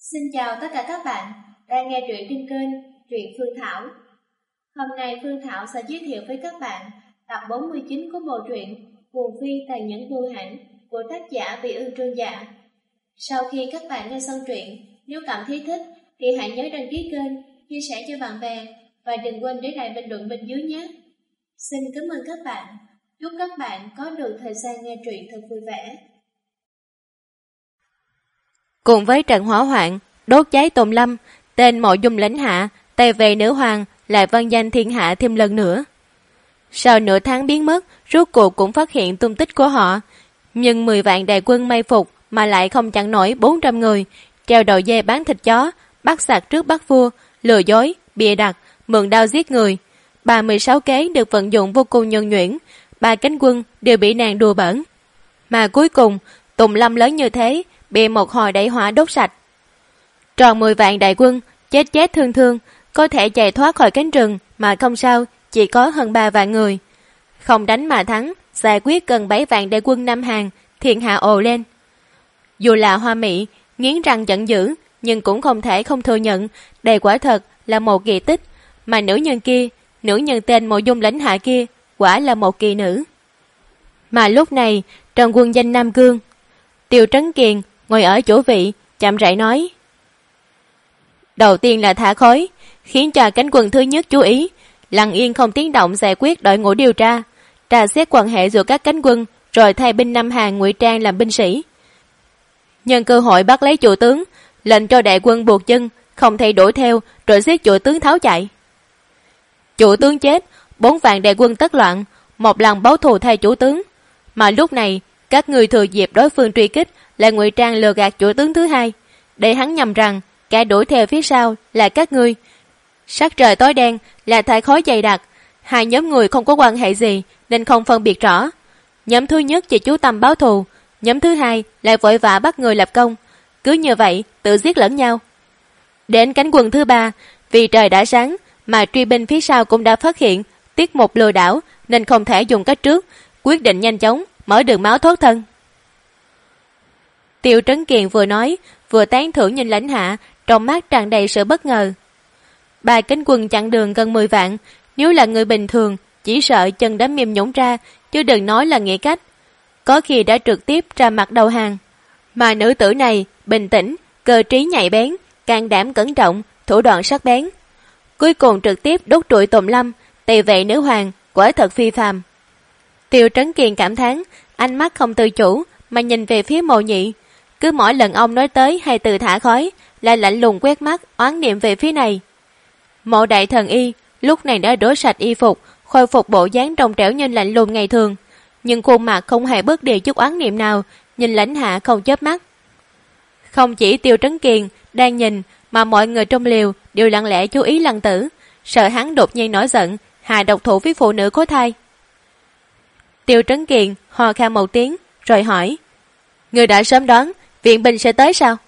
Xin chào tất cả các bạn đang nghe truyện trên kênh Truyện Phương Thảo. Hôm nay Phương Thảo sẽ giới thiệu với các bạn tập 49 của bộ truyện Cuồng Phi Tàn Nhẫn Vô Hạn của tác giả Vị Ương Trương Dạ. Sau khi các bạn nghe xong truyện, nếu cảm thấy thích thì hãy nhớ đăng ký kênh, chia sẻ cho bạn bè và đừng quên để lại bình luận bên dưới nhé. Xin cảm ơn các bạn. Chúc các bạn có được thời gian nghe truyện thật vui vẻ. Cùng với trận hỏa hoạn đốt cháy Tùng Lâm, tên Mộ Dung Lãnh Hạ, tay về nữ hoàng lại vang danh thiên hạ thêm lần nữa. Sau nửa tháng biến mất, rốt cuộc cũng phát hiện tung tích của họ, nhưng 10 vạn đại quân may phục mà lại không chặn nổi 400 người, treo đầu dê bán thịt chó, bắt sạc trước bắt vua, lừa dối, bịa đặt, mượn đao giết người. 36 kế được vận dụng vô cùng nhuần nhuyễn, 3 cánh quân đều bị nàng đùa bỡn. Mà cuối cùng, Tùng Lâm lớn như thế, bị một hồi đẩy hỏa đốt sạch. Tròn 10 vạn đại quân, chết thương thương, có thể chạy thoát khỏi cánh rừng mà không sao, chỉ có hơn 3 vạn người. Không đánh mà thắng, giải quyết gần 7 vạn đại quân Nam Hàn, thiên hạ ồ lên. Dù là Hoa Mỹ, nghiến răng giận dữ, nhưng cũng không thể không thừa nhận, đây quả thật là một kỳ tích, mà nữ nhân tên Mộ Dung Lãnh Hạ kia, quả là một kỳ nữ. Mà lúc này, trong quân danh Nam Cương, Tiêu Trấn Kiền ngồi ở chỗ vị, chậm rãi nói: đầu tiên là thả khói, khiến cho cánh quân thứ nhất chú ý, lặng yên không tiếng động giải quyết đội ngũ điều tra, tra xét quan hệ giữa các cánh quân, rồi thay binh Nam Hàn ngụy trang làm binh sĩ. Nhân cơ hội bắt lấy chủ tướng, lệnh cho đại quân buộc chân, không thể đuổi theo, rồi giết chủ tướng tháo chạy. Chủ tướng chết, 4 vạn đại quân tất loạn, một lần báo thù thay chủ tướng. Mà lúc này, các người thừa dịp đối phương truy kích, lại ngụy trang lừa gạt chủ tướng thứ hai, để hắn nhầm rằng kẻ đuổi theo phía sau là các ngươi. Sắc trời tối đen, là thải khói dày đặc, hai nhóm người không có quan hệ gì nên không phân biệt rõ. Nhóm thứ nhất chỉ chú tâm báo thù, nhóm thứ hai lại vội vã bắt người lập công, cứ như vậy tự giết lẫn nhau. Đến cánh quân thứ ba, vì trời đã sáng mà truy binh phía sau cũng đã phát hiện tiết mục lừa đảo, nên không thể dùng cách trước, quyết định nhanh chóng mở đường máu thoát thân. Tiêu Trấn Kiền vừa nói vừa tán thưởng nhìn Lãnh Hạ, trong mắt tràn đầy sự bất ngờ. 3 cánh quân chặn đường gần 10 vạn, nếu là người bình thường chỉ sợ chân đã mềm nhũn ra, chứ đừng nói là nghĩ cách, có khi đã trực tiếp ra mặt đầu hàng. Mà nữ tử này bình tĩnh, cơ trí nhạy bén, can đảm cẩn trọng, thủ đoạn sắc bén, cuối cùng trực tiếp đốt trụi Tùng Lâm, tỳ vệ nữ hoàng, quả thật phi phàm. Tiêu Trấn Kiền cảm thán, ánh mắt không tự chủ mà nhìn về phía Mộ Nhị, cứ mỗi lần ông nói tới hay từ thả khói, lại lạnh lùng quét mắt oán niệm về phía này. Mộ Đại Thần Y lúc này đã rửa sạch y phục, khôi phục bộ dáng trong trẻo như lạnh lùng ngày thường, nhưng khuôn mặt không hề bớt đi chút oán niệm nào, nhìn Lãnh Hạ không chớp mắt. Không chỉ Tiêu Trấn Kiền đang nhìn, mà mọi người trong liều đều lặng lẽ chú ý Lăng Tử, sợ hắn đột nhiên nổi giận, hạ độc thủ với phụ nữ có thai. Tiêu Trấn Kiền hò khan một tiếng, rồi hỏi: người đã sớm đoán viện binh sẽ tới sao?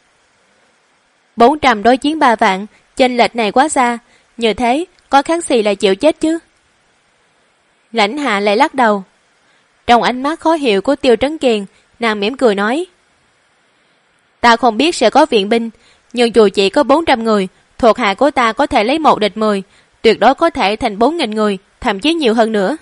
400 đối chiến 3 vạn, chênh lệch này quá xa, như thế có khác gì là chịu chết chứ? Lãnh Hạ lại lắc đầu. Trong ánh mắt khó hiểu của Tiêu Trấn Kiền, nàng mỉm cười nói: ta không biết sẽ có viện binh, nhưng dù chỉ có 400 người, thuộc hạ của ta có thể lấy 1 địch 10, tuyệt đối có thể thành 4.000 người, thậm chí nhiều hơn nữa.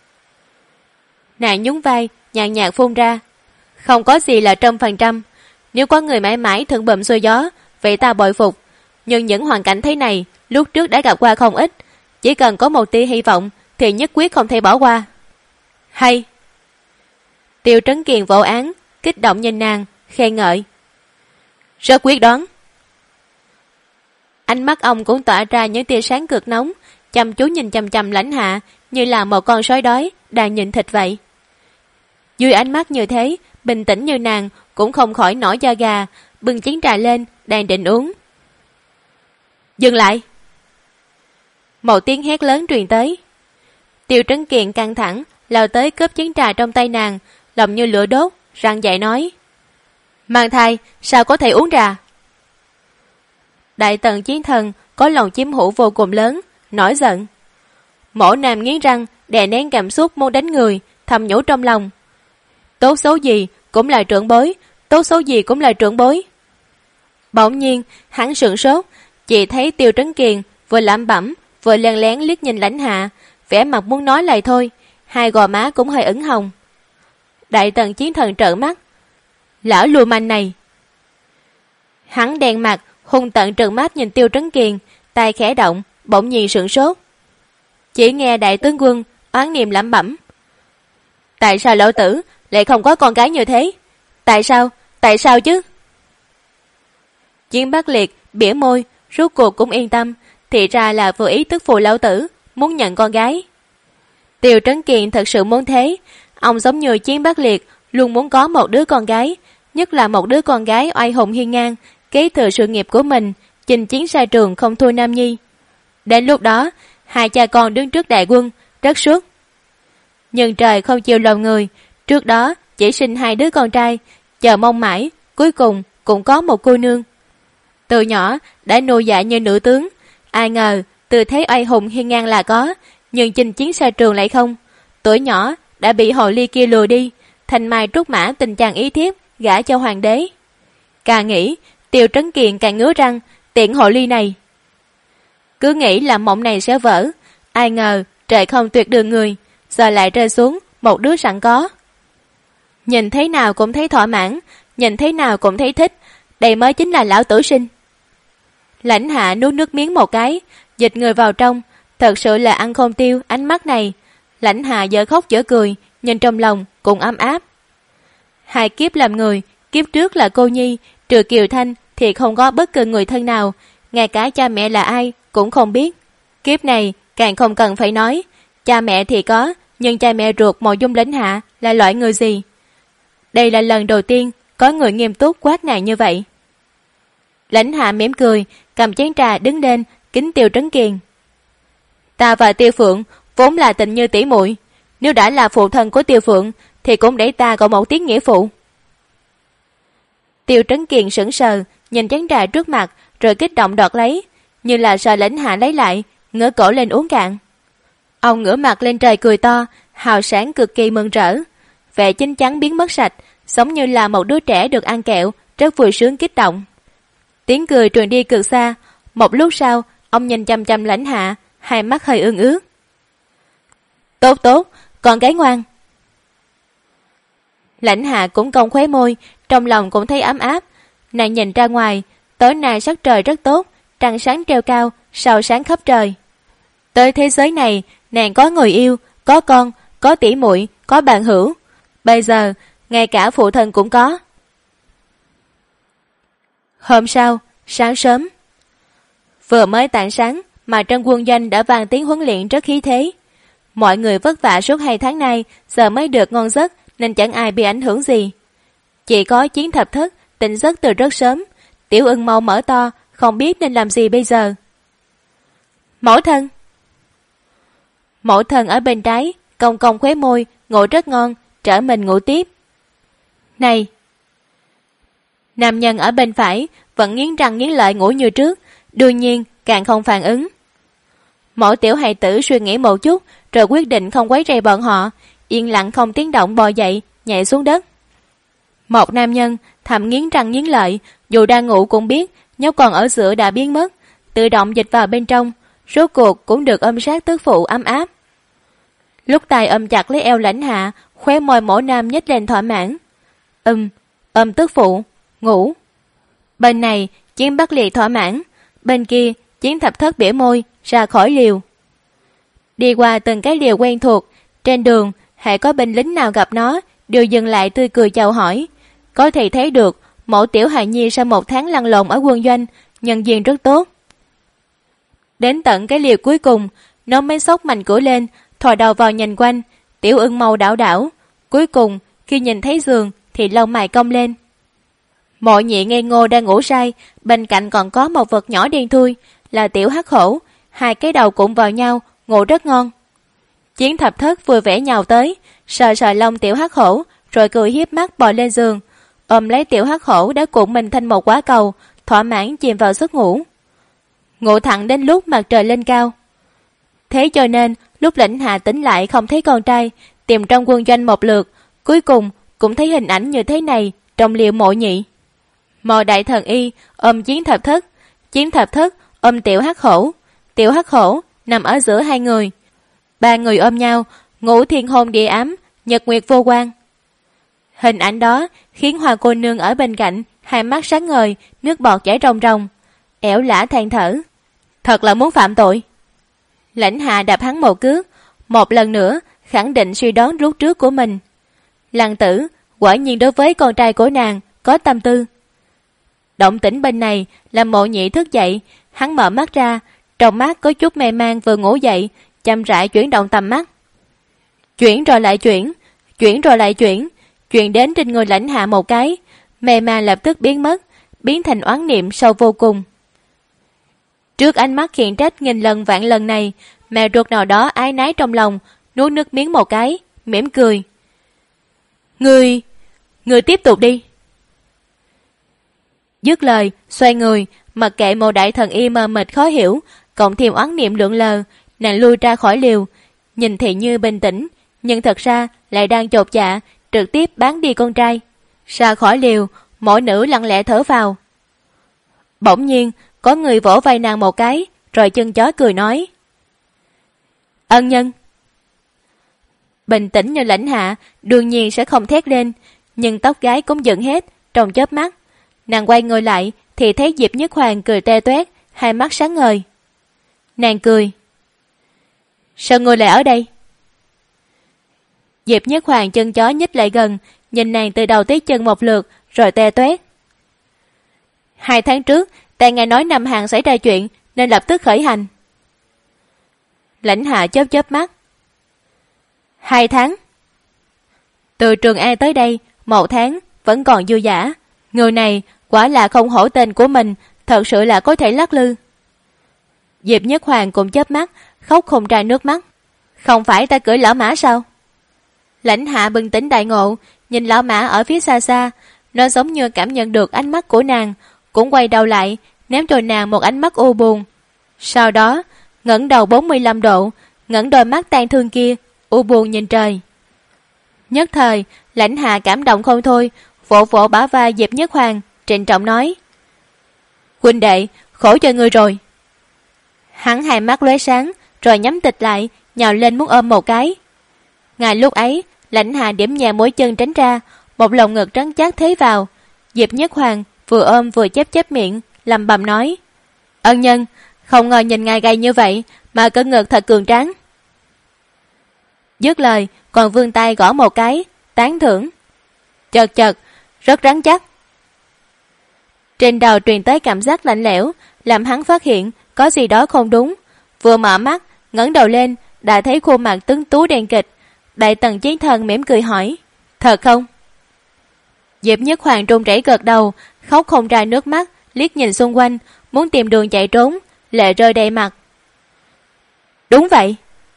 Nàng nhún vai, nhàn nhạt phun ra: không có gì là 100%, nếu có người mãi mãi thuận bùm xuôi gió, vậy ta bội phục, nhưng những hoàn cảnh thế này lúc trước đã gặp qua không ít, chỉ cần có một tia hy vọng thì nhất quyết không thể bỏ qua. Hay! Tiêu Trấn Kiền vỗ án, kích động nhìn nàng, khen ngợi: rất quyết đoán. Ánh mắt ông cũng tỏa ra những tia sáng cực nóng, chăm chú nhìn chằm chằm Lãnh Hạ như là một con sói đói đang nhịn thịt vậy. Dưới ánh mắt như thế, bình tĩnh như nàng cũng không khỏi nổi da gà, bưng chén trà lên đang định uống. Dừng lại! Một tiếng hét lớn truyền tới. Tiêu Trấn Kiền căng thẳng lao tới cướp chén trà trong tay nàng, lòng như lửa đốt, răng dậy nói: mang thai sao có thể uống trà? Đại tần chiến thần có lòng chiếm hữu vô cùng lớn, nổi giận. Mổ Nam nghiến răng đè nén cảm xúc muốn đánh người, thầm nhủ trong lòng: tốt xấu gì cũng là trưởng bối, tốt xấu gì cũng là trưởng bối. Bỗng nhiên, hắn sửng sốt, chỉ thấy Tiêu Trấn Kiền vừa lẩm bẩm, vừa lén lén liếc nhìn Lãnh Hạ, vẻ mặt muốn nói lại thôi, hai gò má cũng hơi ửng hồng. Đại Tần Chiến Thần trợn mắt. Lão lưu manh này. Hắn đen mặt, hung tợn trừng mắt nhìn Tiêu Trấn Kiền, tay khẽ động, bỗng nhiên sửng sốt. Chỉ nghe đại tướng quân oán niệm lẩm bẩm. Tại sao lão tử lại không có con gái như thế? Tại sao chứ? Chiến Bắc Liệt bỉa môi, rốt cuộc cũng yên tâm, thì ra là vừa ý tức phụ lão tử, muốn nhận con gái. Tiêu Trấn Kiền thật sự muốn thế, ông giống như Chiến Bắc Liệt, luôn muốn có một đứa con gái, nhất là một đứa con gái oai hùng hiên ngang, kế thừa sự nghiệp của mình, chinh chiến xa trường không thua Nam Nhi. Đến lúc đó, hai cha con đứng trước đại quân, rất suốt. Nhưng trời không chịu lòng người, trước đó chỉ sinh hai đứa con trai, chờ mong mãi, cuối cùng cũng có một cô nương. Từ nhỏ đã nuôi dạy như nữ tướng, ai ngờ từ thế oai hùng hiên ngang là có, nhưng chinh chiến xa trường lại không. Tuổi nhỏ đã bị hồ ly kia lừa đi, thành mai trúc mã tình chàng ý thiếp, gả cho hoàng đế. Càng nghĩ, Tiêu Trấn Kiền càng ngứa răng, tiện hồ ly này. Cứ nghĩ là mộng này sẽ vỡ, ai ngờ trời không tuyệt đường người, giờ lại rơi xuống một đứa sẵn có. Nhìn thế nào cũng thấy thỏa mãn, nhìn thế nào cũng thấy thích, đây mới chính là lão tử sinh. Lãnh Hạ nuốt nước miếng một cái, dịch người vào trong, thật sự là ăn không tiêu ánh mắt này. Lãnh Hạ dở khóc dở cười, nhưng trong lòng cũng ấm áp. Hai kiếp làm người, kiếp trước là cô nhi, trừ Kiều Thanh thì không có bất cứ người thân nào, ngay cả cha mẹ là ai cũng không biết. Kiếp này càng không cần phải nói, cha mẹ thì có, nhưng cha mẹ ruột Mộ Dung Lãnh Hạ là loại người gì? Đây là lần đầu tiên có người nghiêm túc quát nàng như vậy. Lãnh Hạ mỉm cười, cầm chén trà đứng lên, kính Tiêu Trấn Kiền. Ta và Tiêu Phượng vốn là tình như tỷ muội, nếu đã là phụ thân của Tiêu Phượng thì cũng để ta có một tiếng nghĩa phụ. Tiêu Trấn Kiền sững sờ, nhìn chén trà trước mặt, rồi kích động đoạt lấy, như là sợ Lãnh Hạ lấy lại, ngửa cổ lên uống cạn. Ông ngửa mặt lên trời cười to, hào sáng cực kỳ mừng rỡ, vẻ chín chắn biến mất sạch, giống như là một đứa trẻ được ăn kẹo, rất vui sướng kích động. Tiếng cười truyền đi cực xa, một lúc sau, ông nhìn chăm chăm Lãnh Hạ, hai mắt hơi ương ướt. Tốt tốt, con gái ngoan. Lãnh Hạ cũng cong khóe môi, trong lòng cũng thấy ấm áp. Nàng nhìn ra ngoài, tối nay sắc trời rất tốt, trăng sáng treo cao, sao sáng khắp trời. Tới thế giới này, nàng có người yêu, có con, có tỷ muội, có bạn hữu. Bây giờ, ngay cả phụ thân cũng có. Hôm sau, sáng sớm. Vừa mới tảng sáng mà trong quân doanh đã vang tiếng huấn luyện rất khí thế. Mọi người vất vả suốt 2 tháng nay, giờ mới được ngon giấc nên chẳng ai bị ảnh hưởng gì. Chỉ có Chiến Thập Thất tỉnh giấc từ rất sớm, Tiểu Ưng mau mở to, không biết nên làm gì bây giờ. Mẫu thân. Mẫu thân ở bên trái, cong cong khóe môi, ngủ rất ngon, trở mình ngủ tiếp. Này! Nam nhân ở bên phải vẫn nghiến răng nghiến lợi ngủ như trước, đương nhiên càng không phản ứng. Mẫu tiểu hài tử suy nghĩ một chút, rồi quyết định không quấy rầy bọn họ, yên lặng không tiếng động bò dậy, nhảy xuống đất. Một nam nhân thầm nghiến răng nghiến lợi, dù đang ngủ cũng biết nhóc còn ở giữa đã biến mất, tự động dịch vào bên trong, rốt cuộc cũng được ôm sát tức phụ ấm áp. Lúc tay ôm chặt lấy eo Lãnh Hạ, khóe môi mẫu nam nhếch lên thỏa mãn. Ôm tức phụ, ngủ. Bên này Chiến Bắc Liệt thỏa mãn, bên kia Chiến Thập Thất bỉa môi ra khỏi liều. Đi qua từng cái liều quen thuộc, trên đường hãy có binh lính nào gặp nó đều dừng lại tươi cười chào hỏi. Có thể thấy được mẫu tiểu hài nhi sau 1 tháng lăn lộn ở quân doanh, nhân duyên rất tốt. Đến tận cái liều cuối cùng, nó mới xốc mạnh cửa lên, thò đầu vào nhìn quanh. Tiểu Ưng màu đảo đảo, cuối cùng khi nhìn thấy giường thì lông mày cong lên. Mộ Nhị ngây ngô đang ngủ say, bên cạnh còn có một vật nhỏ đen thui, là Tiểu Hắc Hổ, 2 cái đầu cũng vào nhau, ngủ rất ngon. Chiến Thập Thất vui vẻ nhào tới, sờ sờ lông Tiểu Hắc Hổ, rồi cười hiếp mắt bò lên giường, ôm lấy Tiểu Hắc Hổ đã cuộn mình thành một quả cầu, thỏa mãn chìm vào giấc ngủ. Ngủ thẳng đến lúc mặt trời lên cao. Thế cho nên lúc Lãnh Hạ tỉnh lại không thấy con trai, tìm trong quân doanh một lượt, cuối cùng cũng thấy hình ảnh như thế này trong liều Mộ Nhị. Mộ đại thần y ôm Chiến thập thất ôm tiểu hắc hổ nằm ở giữa hai người. Ba người ôm nhau, ngủ thiên hôn địa ám, nhật nguyệt vô quan. Hình ảnh đó khiến Hoa cô nương ở bên cạnh hai mắt sáng ngời, nước bọt chảy ròng ròng, ẻo lả than thở. Thật là muốn phạm tội. Lãnh Hạ đạp hắn một cước, một lần nữa khẳng định suy đoán lúc trước của mình. Lăng Tử quả nhiên đối với con trai của nàng có tâm tư. Động tĩnh bên này làm Mộ Nhị thức dậy, hắn mở mắt ra, trong mắt có chút mê man, vừa ngủ dậy chậm rãi chuyển động tầm mắt. Chuyển rồi lại chuyển, chuyển đến trên người Lãnh Hạ một cái, mê man lập tức biến mất, biến thành oán niệm sâu vô cùng. Trước ánh mắt khiển trách nghìn lần vạn lần này, mẹ ruột nào đó ái nái trong lòng, nuốt nước miếng một cái, mỉm cười. Ngươi tiếp tục đi. Dứt lời, xoay người, mặc kệ Mộ đại thần y mờ mịt khó hiểu, cộng thêm oán niệm lượn lờ, nàng lui ra khỏi liều, nhìn thì như bình tĩnh, nhưng thật ra lại đang chột dạ, trực tiếp bán đi con trai. Ra khỏi liều, mỗi nữ lặng lẽ thở vào. Bỗng nhiên, có người vỗ vai nàng một cái, rồi chân chó cười nói. Ân nhân. Bình tĩnh như Lãnh Hạ, đương nhiên sẽ không thét lên, nhưng tóc gái cũng dựng hết, trong chớp mắt. Nàng quay người lại, thì thấy Diệp Nhất Hoàng cười te toét, hai mắt sáng ngời. Nàng cười. Sao ngươi lại ở đây? Diệp Nhất Hoàng chân chó nhích lại gần, nhìn nàng từ đầu tới chân một lượt, rồi te toét. 2 tháng trước, ta nghe nói Nam Hàn xảy ra chuyện, nên lập tức khởi hành. Lãnh Hạ chớp chớp mắt. 2 tháng? Từ Trường An tới đây, 1 tháng, vẫn còn dư dả. Người này quả là không hổ tên của mình, thật sự là có thể lắc lư. Diệp Nhất Hoàng cũng chớp mắt, khóc không ra nước mắt. Không phải ta cưỡi lão mã sao? Lãnh Hạ bừng tỉnh đại ngộ, nhìn lão mã ở phía xa xa, nó giống như cảm nhận được ánh mắt của nàng, cũng quay đầu lại, ném cho nàng một ánh mắt u buồn. Sau đó, ngẩng đầu 45 độ, ngẩng đôi mắt tan thương kia, u buồn nhìn trời. Nhất thời, Lãnh Hạ cảm động không thôi, vỗ vỗ bả vai Diệp Nhất Hoàng, trịnh trọng nói. Huynh đệ, khổ cho ngươi rồi. Hắn hai mắt lóe sáng, rồi nhắm tịch lại, nhào lên muốn ôm một cái. Ngay lúc ấy, Lãnh Hạ điểm nhẹ mũi chân tránh ra, một lồng ngực trắng chắc thế vào. Diệp Nhất Hoàng vừa ôm vừa chép miệng, lẩm bẩm nói. Ân nhân, không ngờ nhìn ngài gầy như vậy, mà cỡ ngực thật cường tráng. Dứt lời, còn vươn tay gõ một cái, tán thưởng. Chật, rất rắn chắc. Trên đầu truyền tới cảm giác lạnh lẽo, làm hắn phát hiện có gì đó không đúng. Vừa mở mắt, ngẩng đầu lên, đã thấy khuôn mặt tuấn tú đen kịch. Đại tần chiến thần mỉm cười hỏi. Thật không? Diệp Nhất Hoàng run rẩy gật đầu, khóc không ra nước mắt, liếc nhìn xung quanh, muốn tìm đường chạy trốn, lệ rơi đầy mặt. Đúng vậy.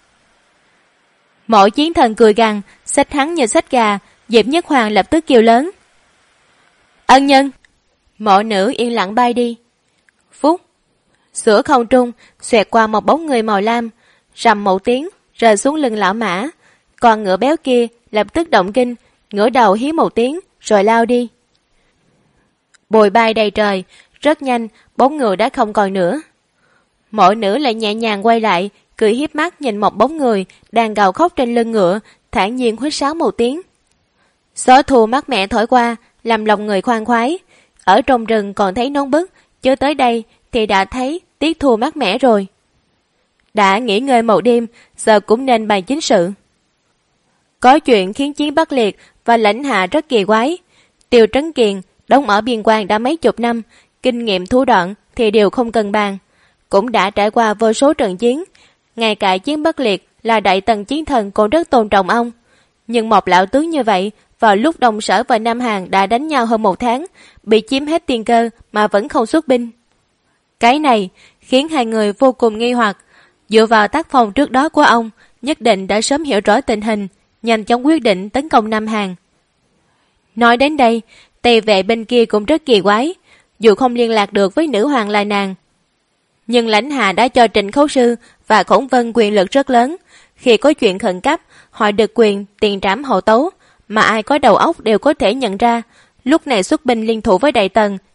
Mỗi chiến thần cười gằn, xách hắn như xách gà. Diệp Nhất Hoàng lập tức kêu lớn. Ân nhân. Mọi nữ yên lặng bay đi. Phút, giữa không trung xoẹt qua một bóng người màu lam, rầm một tiếng rơi xuống lưng lão mã. Còn ngựa béo kia lập tức động kinh, ngửa đầu hí một tiếng rồi lao đi. Bụi bay đầy trời, rất nhanh bóng ngựa đã không còn nữa. Mỗi nữ lại nhẹ nhàng quay lại, cười hiếp mắt nhìn một bóng người đang gào khóc trên lưng ngựa, thản nhiên huýt sáo một tiếng. Gió thu mát mẻ thổi qua, làm lòng người khoan khoái. Ở trong rừng còn thấy nóng bức, chưa tới đây thì đã thấy tiết thu mát mẻ rồi. Đã nghỉ ngơi một đêm, giờ cũng nên bàn chính sự. Có chuyện khiến Chiến Bắc Liệt và Lãnh Hạ rất kỳ quái. Tiêu Trấn Kiền đóng ở biên quan đã mấy chục năm, kinh nghiệm thủ đoạn thì đều không cần bàn, cũng đã trải qua vô số trận chiến. Ngay cả Chiến Bắc Liệt là đại tần chiến thần cũng rất tôn trọng ông. Nhưng một lão tướng như vậy, vào lúc Đông Sở và Nam Hàn đã đánh nhau hơn 1 tháng, bị chiếm hết tiên cơ mà vẫn không xuất binh. Cái này khiến hai người vô cùng nghi hoặc. Dựa vào tác phong trước đó của ông, nhất định đã sớm hiểu rõ tình hình, nhanh chóng quyết định tấn công Nam Hàn. Nói đến đây, Tây vệ bên kia cũng rất kỳ quái, dù không liên lạc được với nữ hoàng là nàng. Nhưng Lãnh Hạ đã cho Trịnh Khấu Sư và Khổng Vân quyền lực rất lớn. Khi có chuyện khẩn cấp, họ được quyền tiền trảm hậu tấu, mà ai có đầu óc đều có thể nhận ra. Lúc này xuất binh liên thủ với Đại Tần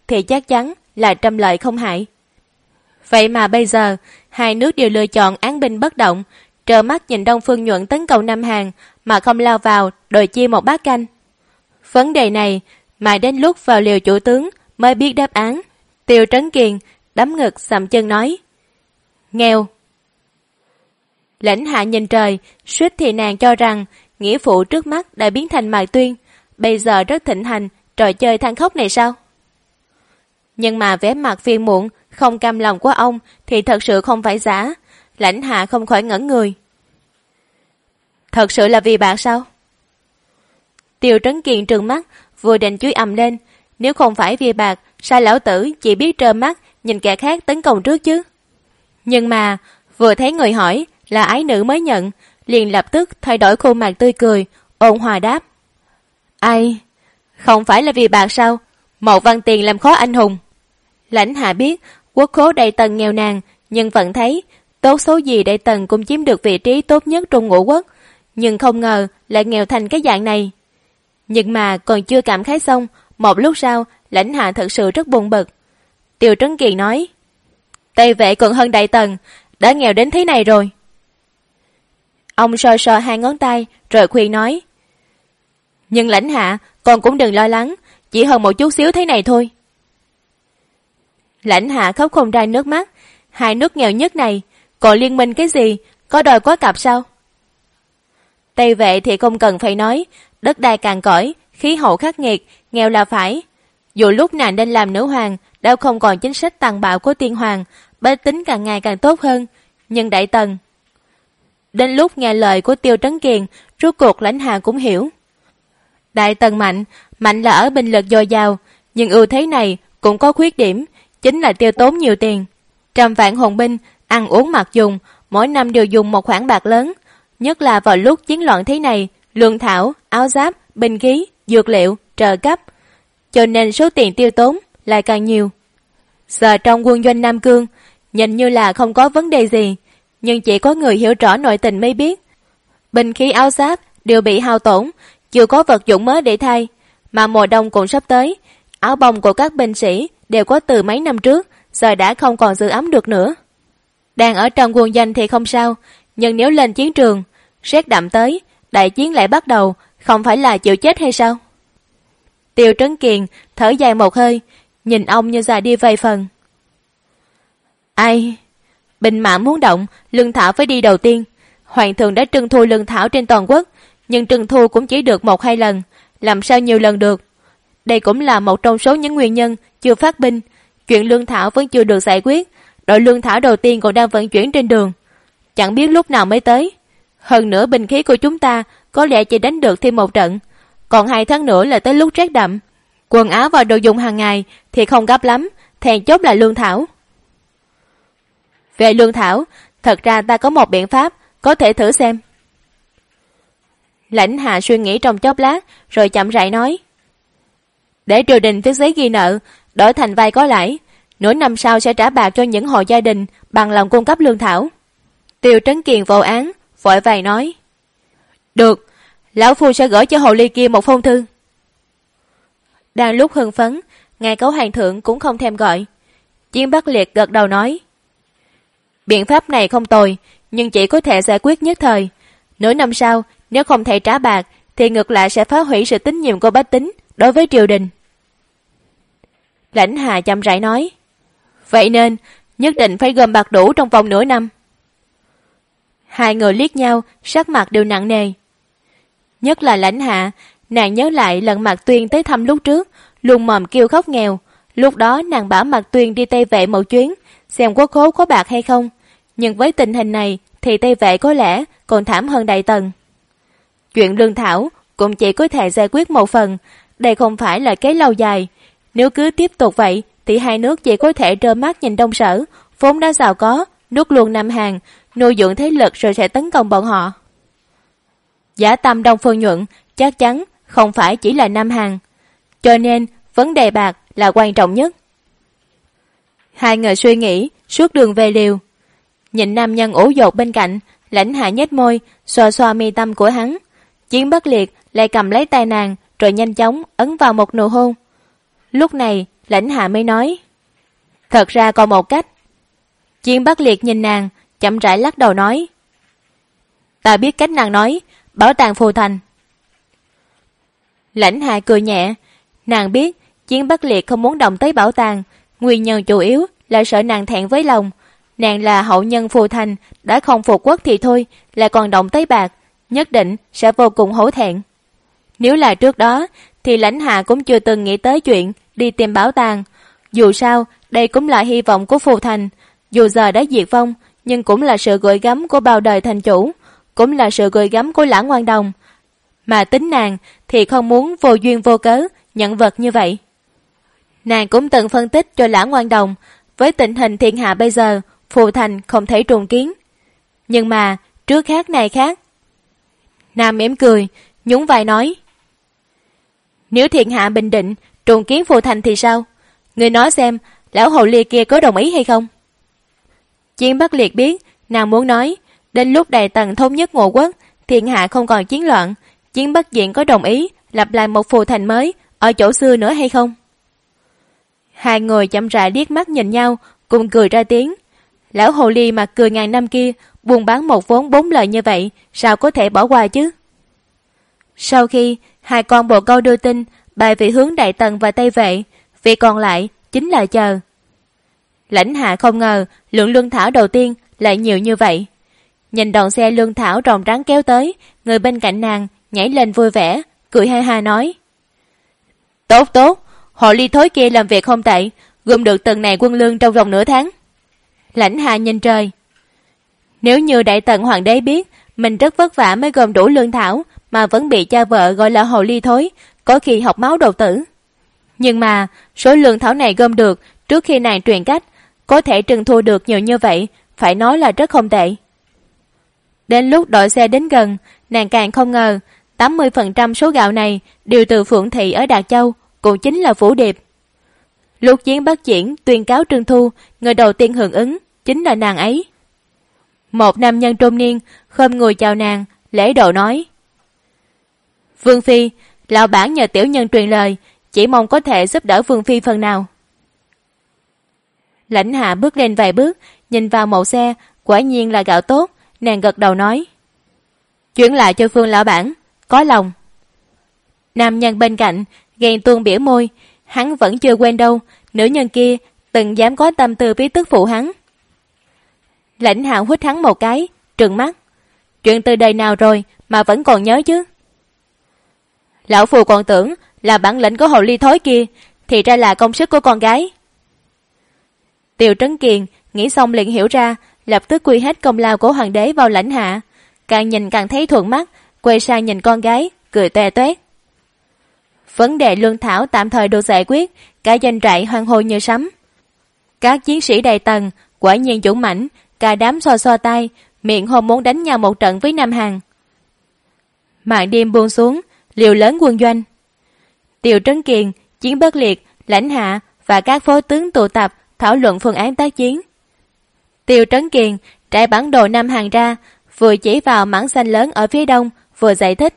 thì chắc chắn là trăm lợi không hại. Vậy mà bây giờ, hai nước đều lựa chọn án binh bất động, trơ mắt nhìn Đông Phương Nhuận tấn công Nam Hàn mà không lao vào đòi chia một bát canh. Vấn đề này, mãi đến lúc vào liều chủ tướng mới biết đáp án. Tiêu Trấn Kiền đấm ngực sầm chân nói: nghèo. Lãnh Hạ nhìn trời, suýt thì nàng cho rằng nghĩa phụ trước mắt đã biến thành Mạc Tuyên, bây giờ rất thịnh hành trò chơi than khóc này sao? Nhưng mà vẻ mặt phiền muộn, không cam lòng của ông thì thật sự không phải giả. Lãnh Hạ không khỏi ngẩn người. Thật sự là vì bạc sao? Tiêu Trấn Kiền trừng mắt, vừa định chúi ầm lên. Nếu không phải vì bạc, sao lão tử chỉ biết trơ mắt nhìn kẻ khác tấn công trước chứ? Nhưng mà vừa thấy người hỏi là ái nữ mới nhận, liền lập tức thay đổi khuôn mặt tươi cười, ôn hòa đáp: ai? Không phải là vì bạc sao? Một văn tiền làm khó anh hùng. Lãnh Hạ biết quốc khố Đại Tần nghèo nàn, nhưng vẫn thấy tốt số gì Đại Tần cũng chiếm được vị trí tốt nhất trong ngũ quốc, nhưng không ngờ lại nghèo thành cái dạng này. Nhưng mà còn chưa cảm khái xong, một lúc sau Lãnh Hạ thật sự rất buồn bực. Tiêu Trấn Kiền nói: Tây Vệ còn hơn Đại Tần, đã nghèo đến thế này rồi. Ông sờ sờ hai ngón tay rồi khuyên nói: nhưng Lãnh Hạ, con cũng đừng lo lắng, chỉ hơn một chút xíu thế này thôi. Lãnh Hạ khóc không ra nước mắt. Hai nước nghèo nhất này còn liên minh cái gì, có đòi có cặp sao? Tây Vệ thì không cần phải nói, đất đai cằn cỗi, khí hậu khắc nghiệt, nghèo là phải. Dù lúc nàng nên làm nữ hoàng đã không còn chính sách tàn bạo của tiên hoàng, bách tính càng ngày càng tốt hơn, nhưng Đại Tần. Đến lúc nghe lời của Tiêu Trấn Kiền, rốt cuộc Lãnh Hạ cũng hiểu. Đại Tần mạnh là ở binh lực dồi dào, nhưng ưu thế này cũng có khuyết điểm, chính là tiêu tốn nhiều tiền. 100 vạn hồn binh, ăn uống mặc dùng, mỗi năm đều dùng một khoản bạc lớn. Nhất là vào lúc chiến loạn thế này, lương thảo, áo giáp, binh khí, dược liệu, trợ cấp. Cho nên số tiền tiêu tốn lại càng nhiều. Giờ trong quân doanh Nam Cương, nhìn như là không có vấn đề gì, nhưng chỉ có người hiểu rõ nội tình mới biết. Binh khí áo giáp đều bị hao tổn, chưa có vật dụng mới để thay, mà mùa đông cũng sắp tới. Áo bông của các binh sĩ đều có từ mấy năm trước, giờ đã không còn giữ ấm được nữa. Đang ở trong quân doanh thì không sao, nhưng nếu lên chiến trường, rét đậm tới, đại chiến lại bắt đầu, không phải là chịu chết hay sao? Tiêu Trấn Kiền thở dài một hơi, nhìn ông như già đi vài phần. ai? Binh mã muốn động, lương thảo phải đi đầu tiên. Hoàng thượng đã trưng thu lương thảo trên toàn quốc, nhưng trưng thu cũng chỉ được 1-2 lần, làm sao nhiều lần được? Đây cũng là một trong số những nguyên nhân chưa phát binh. Chuyện lương thảo vẫn chưa được giải quyết, đội lương thảo đầu tiên còn đang vận chuyển trên đường, chẳng biết lúc nào mới tới. Hơn nữa binh khí của chúng ta có lẽ chỉ đánh được thêm một trận, còn 2 tháng nữa là tới lúc rét đậm. Quần áo và đồ dùng hàng ngày thì không gấp lắm, then chốt là lương thảo. Về lương thảo, thật ra ta có một biện pháp, có thể thử xem. Lãnh Hạ suy nghĩ trong chốc lát, rồi chậm rãi nói: để triều đình viết giấy ghi nợ, đổi thành vay có lãi, nửa năm sau sẽ trả bạc cho những hộ gia đình bằng lòng cung cấp lương thảo. Tiêu Trấn Kiền vô án, vội vàng nói: được, lão phu sẽ gửi cho hồ ly kia một phong thư. Đang lúc hưng phấn, ngay cấu hoàng thượng cũng không thèm gọi. Chiến Bắc Liệt gật đầu nói: biện pháp này không tồi, nhưng chỉ có thể giải quyết nhất thời. Nửa năm sau, nếu không thể trả bạc, thì ngược lại sẽ phá hủy sự tín nhiệm của bách tính đối với triều đình. Lãnh Hạ chậm rãi nói: vậy nên nhất định phải gom bạc đủ trong vòng nửa năm. Hai người liếc nhau, sắc mặt đều nặng nề. Nhất là Lãnh Hạ, nàng nhớ lại lần Mạc Tuyên tới thăm lúc trước, luôn mồm kêu khóc nghèo. Lúc đó nàng bảo Mạc Tuyên đi Tây Vệ một chuyến, xem quốc khố có bạc hay không. Nhưng với tình hình này thì Tây Vệ có lẽ còn thảm hơn Đại Tần. Chuyện lương thảo cũng chỉ có thể giải quyết một phần, đây không phải là kế lâu dài. Nếu cứ tiếp tục vậy thì hai nước chỉ có thể trơ mắt nhìn Đông Sở vốn đã giàu có nuốt luôn Nam Hàn, nuôi dưỡng thế lực rồi sẽ tấn công bọn họ. Dã tâm Đông Phương Nhuận chắc chắn không phải chỉ là Nam Hàn, cho nên vấn đề bạc là quan trọng nhất. Hai người suy nghĩ suốt đường về liều. Nhìn nam nhân ủ dột bên cạnh, Lãnh Hạ nhếch môi, xoa xoa mi tâm của hắn. Chiến Bất Liệt lại cầm lấy tay nàng, rồi nhanh chóng ấn vào một nụ hôn. Lúc này Lãnh Hạ mới nói, thật ra còn một cách. Chiến Bắc Liệt nhìn nàng, chậm rãi lắc đầu nói, ta biết cách nàng nói, bảo tàng Phù Thành. Lãnh Hạ cười nhẹ, nàng biết Chiến Bắc Liệt không muốn động tới bảo tàng, nguyên nhân chủ yếu là sợ nàng thẹn với lòng. Nàng là hậu nhân Phù Thành, đã không phục quốc thì thôi, lại còn động tới bạc, nhất định sẽ vô cùng hổ thẹn. Nếu là trước đó, thì Lãnh Hạ cũng chưa từng nghĩ tới chuyện đi tìm bảo tàng. Dù sao, đây cũng là hy vọng của Phù Thành. Dù giờ đã diệt vong, nhưng cũng là sự gửi gắm của bao đời thành chủ, cũng là sự gửi gắm của Lã Ngoan Đồng. Mà tính nàng thì không muốn vô duyên vô cớ nhận vật như vậy. Nàng cũng từng phân tích cho Lã Ngoan Đồng, với tình hình thiên hạ bây giờ, Phù Thành không thể trùng kiến. Nhưng mà, trước khác này khác. Nàng mỉm cười, nhún vai nói, nếu thiên hạ bình định, trùng kiến Phù Thành thì sao? Người nói xem, lão hồ ly kia có đồng ý hay không? Chiến Bắc Liệt biết, nàng muốn nói, đến lúc Đại Tần thống nhất Ngô quốc, thiên hạ không còn chiến loạn, Chiến Bắc Diện có đồng ý lập lại một Phù Thành mới ở chỗ xưa nữa hay không? Hai người chậm rãi liếc mắt nhìn nhau, cùng cười ra tiếng. Lão hồ ly mặt cười ngàn năm kia, buôn bán một vốn 4 lời như vậy, sao có thể bỏ qua chứ? Sau khi hai con bồ câu đưa tin, bài về hướng Đại Tần và Tây Vệ, việc còn lại chính là chờ. Lãnh Hạ không ngờ lượng lương thảo đầu tiên lại nhiều như vậy. Nhìn đoàn xe lương thảo rồng rắn kéo tới, người bên cạnh nàng nhảy lên vui vẻ, cười ha ha nói, tốt tốt, họ ly thối kia làm việc không tệ, gom được từng này quân lương trong vòng nửa tháng. Lãnh Hạ nhìn trời, nếu như Đại Tần hoàng đế biết mình rất vất vả mới gom đủ lương thảo mà vẫn bị cha vợ gọi là hồ ly thối, có khi học máu đầu tử. Nhưng mà số lương thảo này gom được trước khi nàng truyền cách, có thể trừng thu được nhiều như vậy, phải nói là rất không tệ. Đến lúc đội xe đến gần, nàng càng không ngờ 80% số gạo này đều từ Phượng Thị ở Đạt Châu, cũng chính là Phủ Điệp. Lúc Chiến Bắc Diễn tuyên cáo trưng thu, người đầu tiên hưởng ứng chính là nàng ấy. Một nam nhân trung niên khom người chào nàng, lễ độ nói, Vương Phi, lão bản nhờ tiểu nhân truyền lời, chỉ mong có thể giúp đỡ Vương Phi phần nào. Lãnh Hạ bước lên vài bước, nhìn vào mẫu xe, quả nhiên là gạo tốt, nàng gật đầu nói, chuyển lại cho Phương lão bản, có lòng. Nam nhân bên cạnh ghen tuông biểu môi, hắn vẫn chưa quên đâu, nữ nhân kia từng dám có tâm tư với tức phụ hắn. Lãnh Hạ hít hắn một cái, trừng mắt, chuyện từ đời nào rồi mà vẫn còn nhớ chứ? Lão phù còn tưởng là bản lĩnh của hồ ly thối kia, thì ra là công sức của con gái. Tiêu Trấn Kiền nghĩ xong liền hiểu ra, lập tức quy hết công lao của hoàng đế vào Lãnh Hạ, càng nhìn càng thấy thuận mắt, quay sang nhìn con gái, cười toe toét. Vấn đề lương thảo tạm thời được giải quyết, cả danh trại hoan hô như sấm. Các chiến sĩ Đại Tần quả nhiên dũng mãnh, cả đám xoa xoa tay, miệng hôn muốn đánh nhau một trận với Nam Hàn. Màn đêm buông xuống, liều lớn quân doanh. Tiêu Trấn Kiền, Chiến Bất Liệt, Lãnh Hạ và các phó tướng tụ tập thảo luận phương án tác chiến. Tiêu Trấn Kiền trải bản đồ Nam Hàn ra, vừa chỉ vào mảng xanh lớn ở phía đông, vừa giải thích.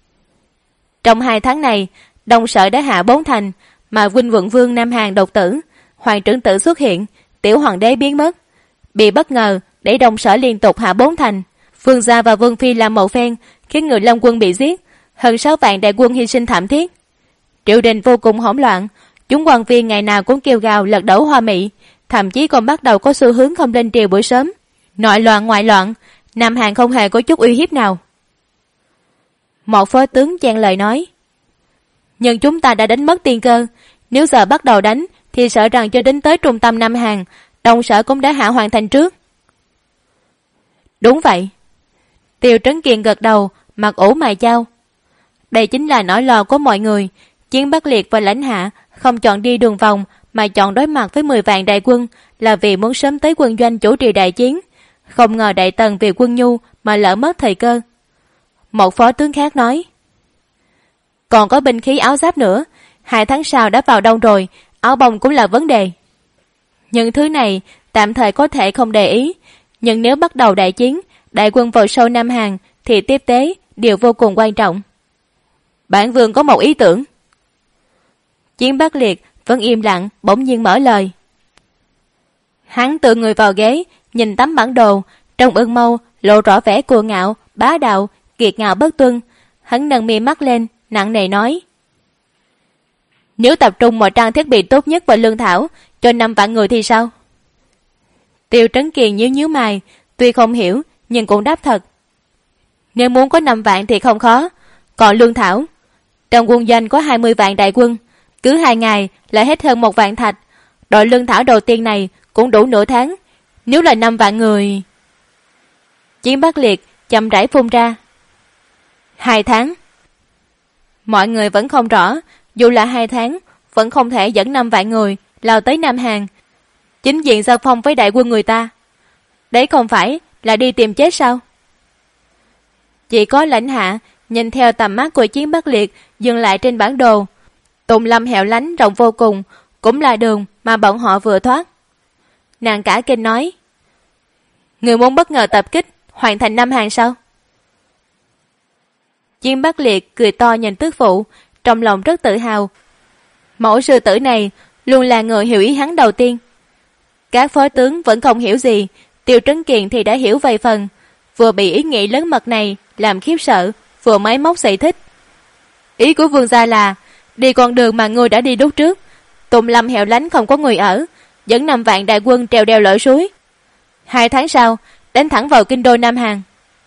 Trong 2 tháng này, Đông Sở đã hạ 4 thành, mà Vinh Quận Vương Nam Hàn độc tử, Hoàng trưởng tử xuất hiện, tiểu hoàng đế biến mất. Bị bất ngờ để Đông Sở liên tục hạ 4 thành, Vương gia và Vương Phi làm một phen, khiến người Long quân bị giết, hơn 6 vạn đại quân hy sinh thảm thiết. Triều đình vô cùng hỗn loạn, chúng quan viên ngày nào cũng kêu gào lật đổ Hoa Mỹ, thậm chí còn bắt đầu có xu hướng không lên triều buổi sớm. Nội loạn ngoại loạn, Nam Hàn không hề có chút uy hiếp nào. Một phó tướng chen lời nói, nhưng chúng ta đã đánh mất tiên cơ, nếu giờ bắt đầu đánh thì sợ rằng cho đến tới trung tâm Nam Hàn, Đông Sở cũng đã hạ hoàn thành trước. Đúng vậy. Tiêu Trấn Kiền gật đầu, mặt ủ mày chau. Đây chính là nỗi lo của mọi người. Chiến Bắc Liệt và Lãnh Hạ không chọn đi đường vòng mà chọn đối mặt với 10 vạn đại quân, là vì muốn sớm tới quân doanh chủ trì đại chiến. Không ngờ Đại Tần vì quân nhu mà lỡ mất thời cơ. Một phó tướng khác nói, còn có binh khí áo giáp nữa, 2 tháng sau đã vào đông rồi, áo bông cũng là vấn đề. Những thứ này tạm thời có thể không để ý, nhưng nếu bắt đầu đại chiến, đại quân vào sâu Nam Hàn thì tiếp tế đều vô cùng quan trọng. Bản vương có một ý tưởng. Chiến Bắc Liệt vẫn im lặng bỗng nhiên mở lời. Hắn tựa người vào ghế, nhìn tấm bản đồ, trong ưng mâu lộ rõ vẻ cùa ngạo, bá đạo, kiệt ngạo bất tuân. Hắn nâng mi mắt lên, nặng nề nói: nếu tập trung mọi trang thiết bị tốt nhất vào lương thảo cho 5 vạn người thì sao? Tiêu Trấn Kiền nhíu mày, tuy không hiểu nhưng cũng đáp thật: nếu muốn có 5 vạn thì không khó. Còn lương thảo, trong quân doanh có 20 vạn đại quân, cứ 2 ngày lại hết hơn 1 vạn thạch. Đội lương thảo đầu tiên này cũng đủ nửa tháng. Nếu là 5 vạn người... Chiến Bắc Liệt chậm rãi phun ra: 2 tháng. Mọi người vẫn không rõ, dù là 2 tháng vẫn không thể dẫn 5 vạn người lao tới Nam Hàn, chính diện giao phong với đại quân người ta. Đấy không phải là đi tìm chết sao? Chỉ có Lãnh Hạ nhìn theo tầm mắt của Chiến Bắc Liệt dừng lại trên bản đồ. Tùng Lâm hẻo lánh rộng vô cùng, cũng là đường mà bọn họ vừa thoát. Nàng cả kinh nói: người muốn bất ngờ tập kích hoàn thành Nam Hàn sao? Chiến Bắc Liệt cười to nhìn tước phụ, trong lòng rất tự hào. Mẫu sư tử này luôn là người hiểu ý hắn đầu tiên. Các phó tướng vẫn không hiểu gì, Tiêu Trấn Kiền thì đã hiểu vài phần, vừa bị ý nghĩ lớn mật này làm khiếp sợ, vừa máy móc giải thích: ý của vương gia là đi con đường mà ngươi đã đi lúc trước. Tùng Lâm hẻo lánh không có người ở, dẫn 5 vạn đại quân trèo đèo lội suối, 2 tháng sau đánh thẳng vào kinh đô Nam Hàn.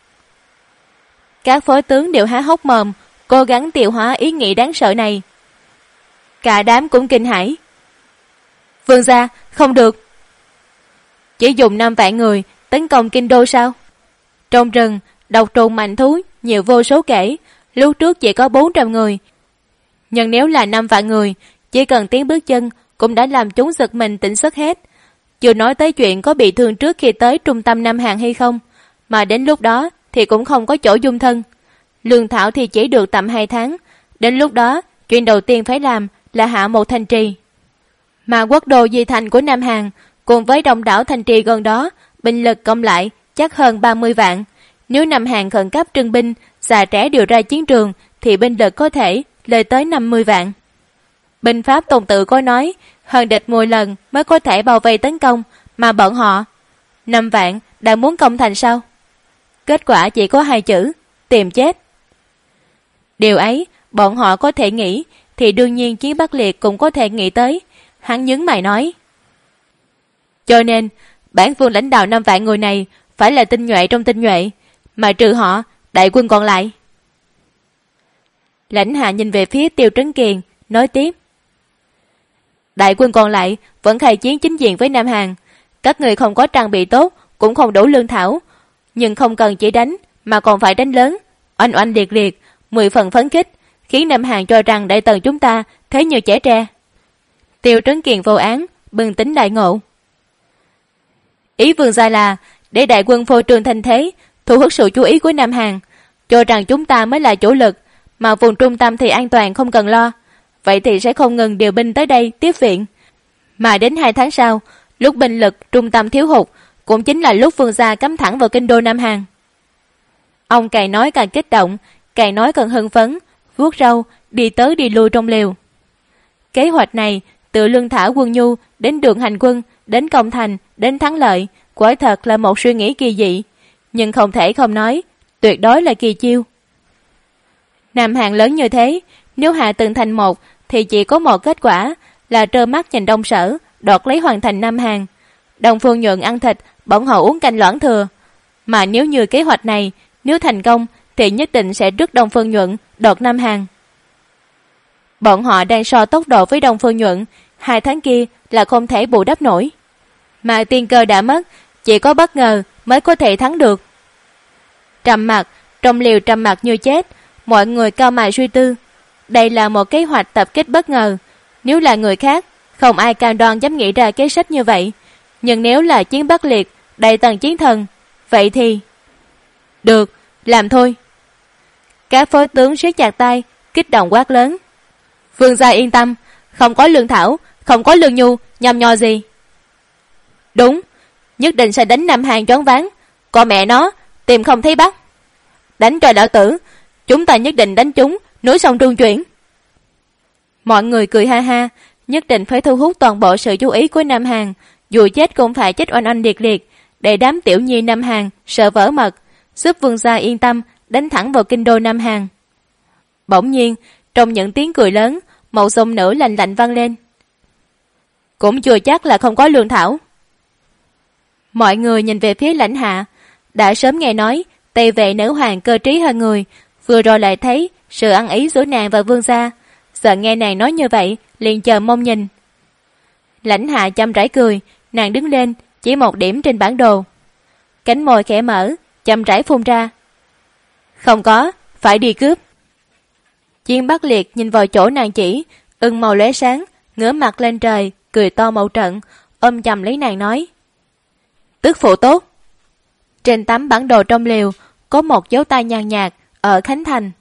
Các phó tướng đều há hốc mồm, cố gắng tiêu hóa ý nghĩ đáng sợ này. Cả đám cũng kinh hãi: vương gia, không được. Chỉ dùng 5 vạn người tấn công kinh đô sao? Trong rừng độc trùng mạnh thú nhiều vô số kể, lúc trước chỉ có 400 người, nhưng nếu là 5 vạn người, chỉ cần tiếng bước chân cũng đã làm chúng giật mình tỉnh giấc hết. Chưa nói tới chuyện có bị thương trước khi tới trung tâm Nam Hàn hay không, mà đến lúc đó thì cũng không có chỗ dung thân. Lương thảo thì chỉ được tầm 2 tháng. Đến lúc đó chuyện đầu tiên phải làm là hạ một thành trì. Mà quốc đô di thành của Nam Hàn cùng với đông đảo thành trì gần đó, binh lực cộng lại chắc hơn 30 vạn. Nếu Nam Hàn khẩn cấp trưng binh, già trẻ điều ra chiến trường thì binh lực có thể lên tới 50 vạn. Binh pháp Tôn Tự có nói hơn địch 10 lần mới có thể bao vây tấn công, mà bọn họ 5 vạn đã muốn công thành sao? Kết quả chỉ có 2 chữ: tìm chết. Điều ấy bọn họ có thể nghĩ thì đương nhiên Chiến Bắc Liệt cũng có thể nghĩ tới. Hắn nhướng mày nói: cho nên bản vương lãnh đạo 5 vạn người này phải là tinh nhuệ trong tinh nhuệ, mà trừ họ, đại quân còn lại. Lãnh Hạ nhìn về phía Tiêu Trấn Kiền, nói tiếp: đại quân còn lại vẫn khai chiến chính diện với Nam Hàn. Các người không có trang bị tốt, cũng không đủ lương thảo, nhưng không cần chỉ đánh mà còn phải đánh lớn, oanh oanh liệt liệt, 10 phần phấn khích, khiến Nam Hàn cho rằng đại tần chúng ta thế như trẻ tre. Tiêu Trấn Kiền vô án, bừng tỉnh đại ngộ: ý vương gia là để đại quân phô trương thanh thế, thu hút sự chú ý của Nam Hàn, cho rằng chúng ta mới là chủ lực, mà vùng trung tâm thì an toàn không cần lo. Vậy thì sẽ không ngừng điều binh tới đây tiếp viện. Mà đến 2 tháng sau, lúc binh lực trung tâm thiếu hụt, cũng chính là lúc vương gia cắm thẳng vào kinh đô Nam Hàn. Ông càng nói càng kích động, càng nói càng hưng phấn, vuốt râu đi tới đi lui trong lều. Kế hoạch này từ lương thảo quân nhu đến đường hành quân, đến công thành, đến thắng lợi, quả thật là một suy nghĩ kỳ dị, nhưng không thể không nói tuyệt đối là kỳ chiêu. Nam Hàn lớn như thế, nếu hạ từng thành một thì chỉ có một kết quả là trơ mắt nhìn Đông Sở đoạt lấy hoàn thành Nam Hàn. Đông Phương Nhuận ăn thịt, bọn họ uống canh loãng thừa. Mà nếu như kế hoạch này nếu thành công thì nhất định sẽ rước Đông Phương Nhuận đoạt Nam Hàn. Bọn họ đang so tốc độ với Đông Phương Nhuận, 2 tháng kia là không thể bù đắp nổi. Mà tiên cơ đã mất, chỉ có bất ngờ mới có thể thắng được. Trầm mặc, trong liều trầm mặc như chết, mọi người cau mày suy tư. Đây là một kế hoạch tập kích bất ngờ. Nếu là người khác, không ai cam đoan dám nghĩ ra kế sách như vậy. Nhưng nếu là Chiến Bắc Liệt, đại tần chiến thần, vậy thì... được, làm thôi. Các phó tướng siết chặt tay, kích động quát lớn: vương gia yên tâm, không có lương thảo, không có lương nhu, nhầm nhò gì. Đúng, nhất định sẽ đánh Nam Hàn choáng váng, con mẹ nó tìm không thấy bắt. Đánh cho lão tử, chúng ta nhất định đánh chúng núi sông trung chuyển. Mọi người cười ha ha, nhất định phải thu hút toàn bộ sự chú ý của Nam Hàn, dù chết cũng phải chết oanh oanh liệt liệt, để đám tiểu nhi Nam Hàn sợ vỡ mật, giúp vương gia yên tâm đánh thẳng vào kinh đô Nam Hàn. Bỗng nhiên, trong những tiếng cười lớn, một giọng nữ lạnh lạnh vang lên. Cũng chưa chắc là không có lương thảo. Mọi người nhìn về phía Lãnh Hạ, đã sớm nghe nói Tây vệ nữ hoàng cơ trí hơn người, vừa rồi lại thấy sự ăn ý giữa nàng và vương gia, giờ nghe nàng nói như vậy liền chờ mong nhìn. Lãnh Hạ chăm rãi cười, nàng đứng lên chỉ một điểm trên bản đồ, cánh môi khẽ mở, chăm rãi phun ra. Không có, phải đi cướp. Chiên Bắc Liệt nhìn vào chỗ nàng chỉ, ưng màu lóe sáng, ngửa mặt lên trời, cười to một trận, ôm chầm lấy nàng nói. Tức phụ tốt. Trên tấm bản đồ trong liều có một dấu tay nhàn nhạt ở Khánh Thành.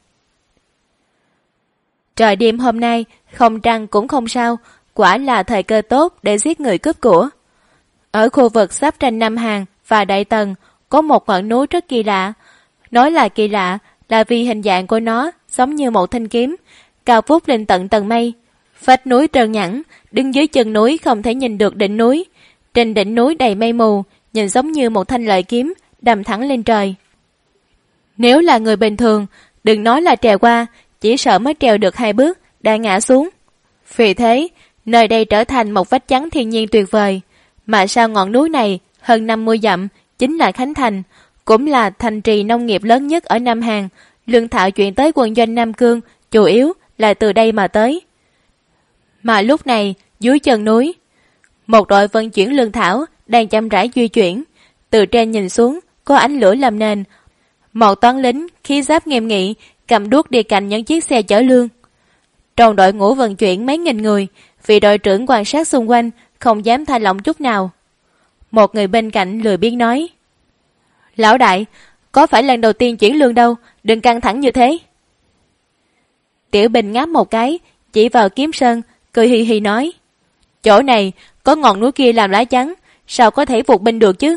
Trời đêm hôm nay không trăng cũng không sao, quả là thời cơ tốt để giết người cướp của. Ở khu vực giáp ranh Nam Hàn và Đại Tần có một ngọn núi rất kỳ lạ. Nói là kỳ lạ là vì hình dạng của nó giống như một thanh kiếm, cao vút lên tận tầng mây. Vách núi trơn nhẵn, đứng dưới chân núi không thể nhìn được đỉnh núi. Trên đỉnh núi đầy mây mù, nhìn giống như một thanh lợi kiếm đâm thẳng lên trời. Nếu là người bình thường, đừng nói là trèo qua, chỉ sợ mới trèo được 2 bước đã ngã xuống. Vì thế, nơi đây trở thành một vách chắn thiên nhiên tuyệt vời. Mà sau ngọn núi này, hơn 50 dặm, chính là Khánh Thành, cũng là thành trì nông nghiệp lớn nhất ở Nam Hàn. Lương thảo chuyển tới quân doanh Nam Cương, chủ yếu là từ đây mà tới. Mà lúc này, dưới chân núi, một đội vận chuyển lương thảo đang chậm rãi di chuyển. Từ trên nhìn xuống, có ánh lửa làm nền. Một toán lính khí giáp nghiêm nghị cầm đuốc đi cạnh những chiếc xe chở lương. Trong đội ngũ vận chuyển mấy nghìn người, vị đội trưởng quan sát xung quanh không dám tha lỏng chút nào. Một người bên cạnh lười biếng nói. Lão đại, có phải lần đầu tiên chuyển lương đâu, đừng căng thẳng như thế. Tiểu Bình ngáp một cái, chỉ vào Kiếm Sơn, cười hì hì nói. Chỗ này có ngọn núi kia làm lá chắn, sao có thể phục binh được chứ?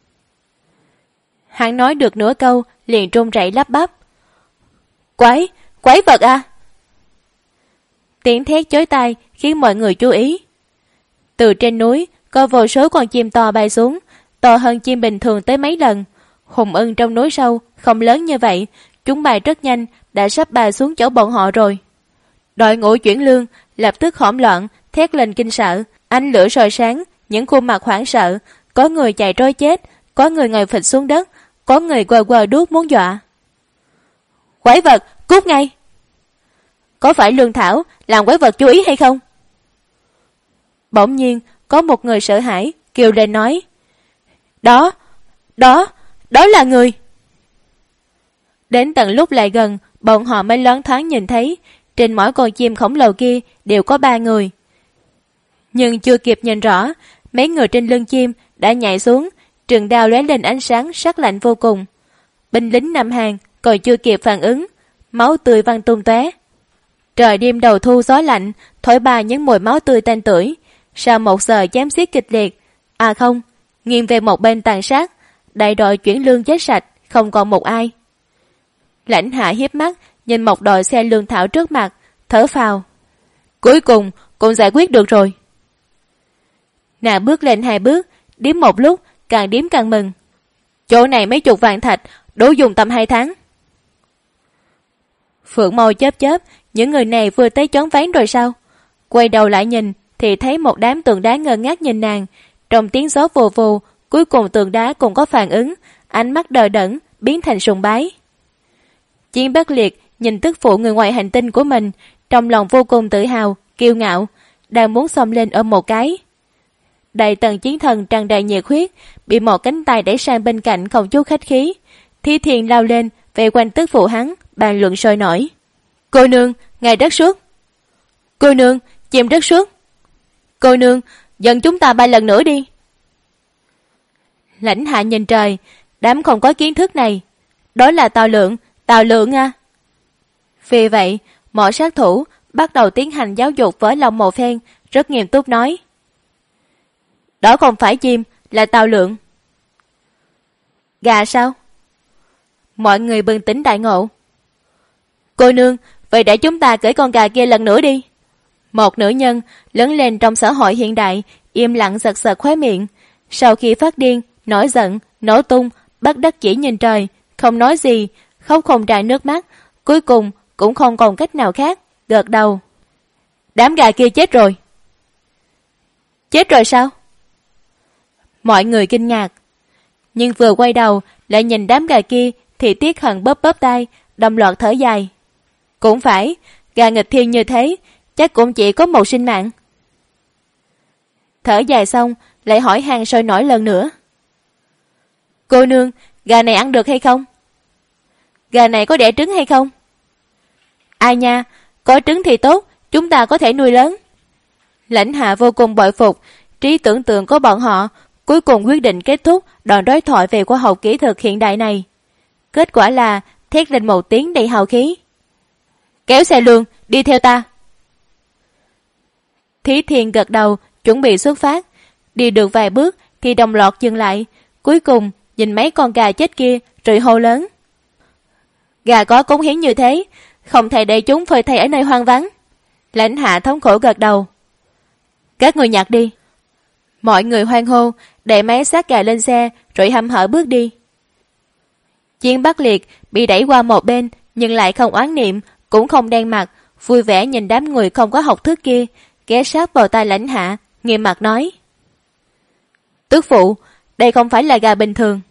Hắn nói được nửa câu, liền run rẩy lắp bắp. Quái vật à! Tiếng thét chói tai khiến mọi người chú ý. Từ trên núi có vô số con chim to bay xuống, to hơn chim bình thường tới mấy lần. Hùng ưng trong núi sâu không lớn như vậy, chúng bay rất nhanh, đã sắp bay xuống chỗ bọn họ rồi. Đội ngũ chuyển lương lập tức hỗn loạn, thét lên kinh sợ, ánh lửa soi sáng, những khuôn mặt hoảng sợ, có người chạy trối chết, có người ngồi phịch xuống đất, có người quờ quờ đuốc muốn dọa. Quái vật, cút ngay! Có phải lương thảo làm quái vật chú ý hay không? Bỗng nhiên có một người sợ hãi kêu lên nói. Đó là người. Đến tận lúc lại gần, bọn họ mới loáng thoáng nhìn thấy trên mỗi con chim khổng lồ kia đều có 3 người. Nhưng chưa kịp nhìn rõ, mấy người trên lưng chim đã nhảy xuống, trường đao lóe lên ánh sáng sắc lạnh vô cùng. Binh lính Nam Hàn còn chưa kịp phản ứng, máu tươi văng tung tóe. Trời đêm đầu thu gió lạnh, thổi bay những mùi máu tươi tanh tưởi. Sau 1 giờ chém xiết kịch liệt, nghiêng về một bên tàn sát, đại đội chuyển lương chết sạch, không còn một ai. Lãnh Hạ hiếp mắt nhìn một đội xe lương thảo trước mặt, thở phào. Cuối cùng cũng giải quyết được rồi. Nàng bước lên 2 bước, điếm một lúc, càng điếm càng mừng. Chỗ này mấy chục vạn thạch, đủ dùng tầm 2 tháng. Phượng môi chớp chớp, những người này vừa tới choáng váng rồi sao? Quay đầu lại nhìn thì thấy một đám tường đá ngơ ngác nhìn nàng. Trong tiếng gió vù vù, cuối cùng tường đá cũng có phản ứng, ánh mắt đờ đẫn biến thành sùng bái. Chiến Bắc Liệt nhìn tức phụ người ngoài hành tinh của mình, trong lòng vô cùng tự hào, kiêu ngạo, đang muốn xông lên ôm một cái. Đại Tần chiến thần tràn đầy nhiệt huyết, bị một cánh tay đẩy sang bên cạnh không chút khách khí. Thi Thiền lao lên về quanh tức phụ hắn, bàn luận sôi nổi. Cô nương, ngài rất suốt. Cô nương, chim rất suốt. Cô nương, dẫn chúng ta 3 lần nữa đi. Lãnh Hạ nhìn trời, đám không có kiến thức này. Đó là Tào Lượng à. Vì vậy, mọi sát thủ bắt đầu tiến hành giáo dục với lòng một phen, rất nghiêm túc nói. Đó không phải chim, là Tào Lượng. Gà sao? Mọi người bừng tỉnh đại ngộ. Cô nương, vậy để chúng ta cưỡi con gà kia lần nữa đi. Một nữ nhân lớn lên trong xã hội hiện đại, im lặng giật giật khóe miệng. Sau khi phát điên, nổi giận, nổ tung, bất đắc chỉ nhìn trời, không nói gì, khóc không ra nước mắt, cuối cùng cũng không còn cách nào khác, gật đầu. Đám gà kia chết rồi. Chết rồi sao? Mọi người kinh ngạc. Nhưng vừa quay đầu lại nhìn đám gà kia thì Tiết Hận bóp bóp tay, đồng loạt thở dài. Cũng phải, gà nghịch thiên như thế, chắc cũng chỉ có một sinh mạng. Thở dài xong, lại hỏi han sôi nổi lần nữa. Cô nương, gà này ăn được hay không? Gà này có đẻ trứng hay không? Ai nha, có trứng thì tốt, chúng ta có thể nuôi lớn. Lãnh Hạ vô cùng bội phục trí tưởng tượng của bọn họ, cuối cùng quyết định kết thúc đoạn đối thoại về khoa học kỹ thuật hiện đại này. Kết quả là thét lên một tiếng đầy hào khí. Kéo xe lương, đi theo ta. Thí Thiên gật đầu, chuẩn bị xuất phát. Đi được vài bước thì đồng loạt dừng lại, cuối cùng nhìn mấy con gà chết kia rồi hô lớn. Gà có cống hiến như thế, không thể để chúng phơi thây ở nơi hoang vắng. Lãnh Hạ thống khổ gật đầu. Các người nhặt đi. Mọi người hoan hô, đẩy mấy xác gà lên xe rồi hăm hở bước đi. Chiến Bắc Liệt bị đẩy qua một bên nhưng lại không oán niệm, cũng không đen mặt, vui vẻ nhìn đám người không có học thức kia, ghé sát vào tai Lãnh Hạ, nghiêm mặt nói. Tước phụ, đây không phải là gà bình thường.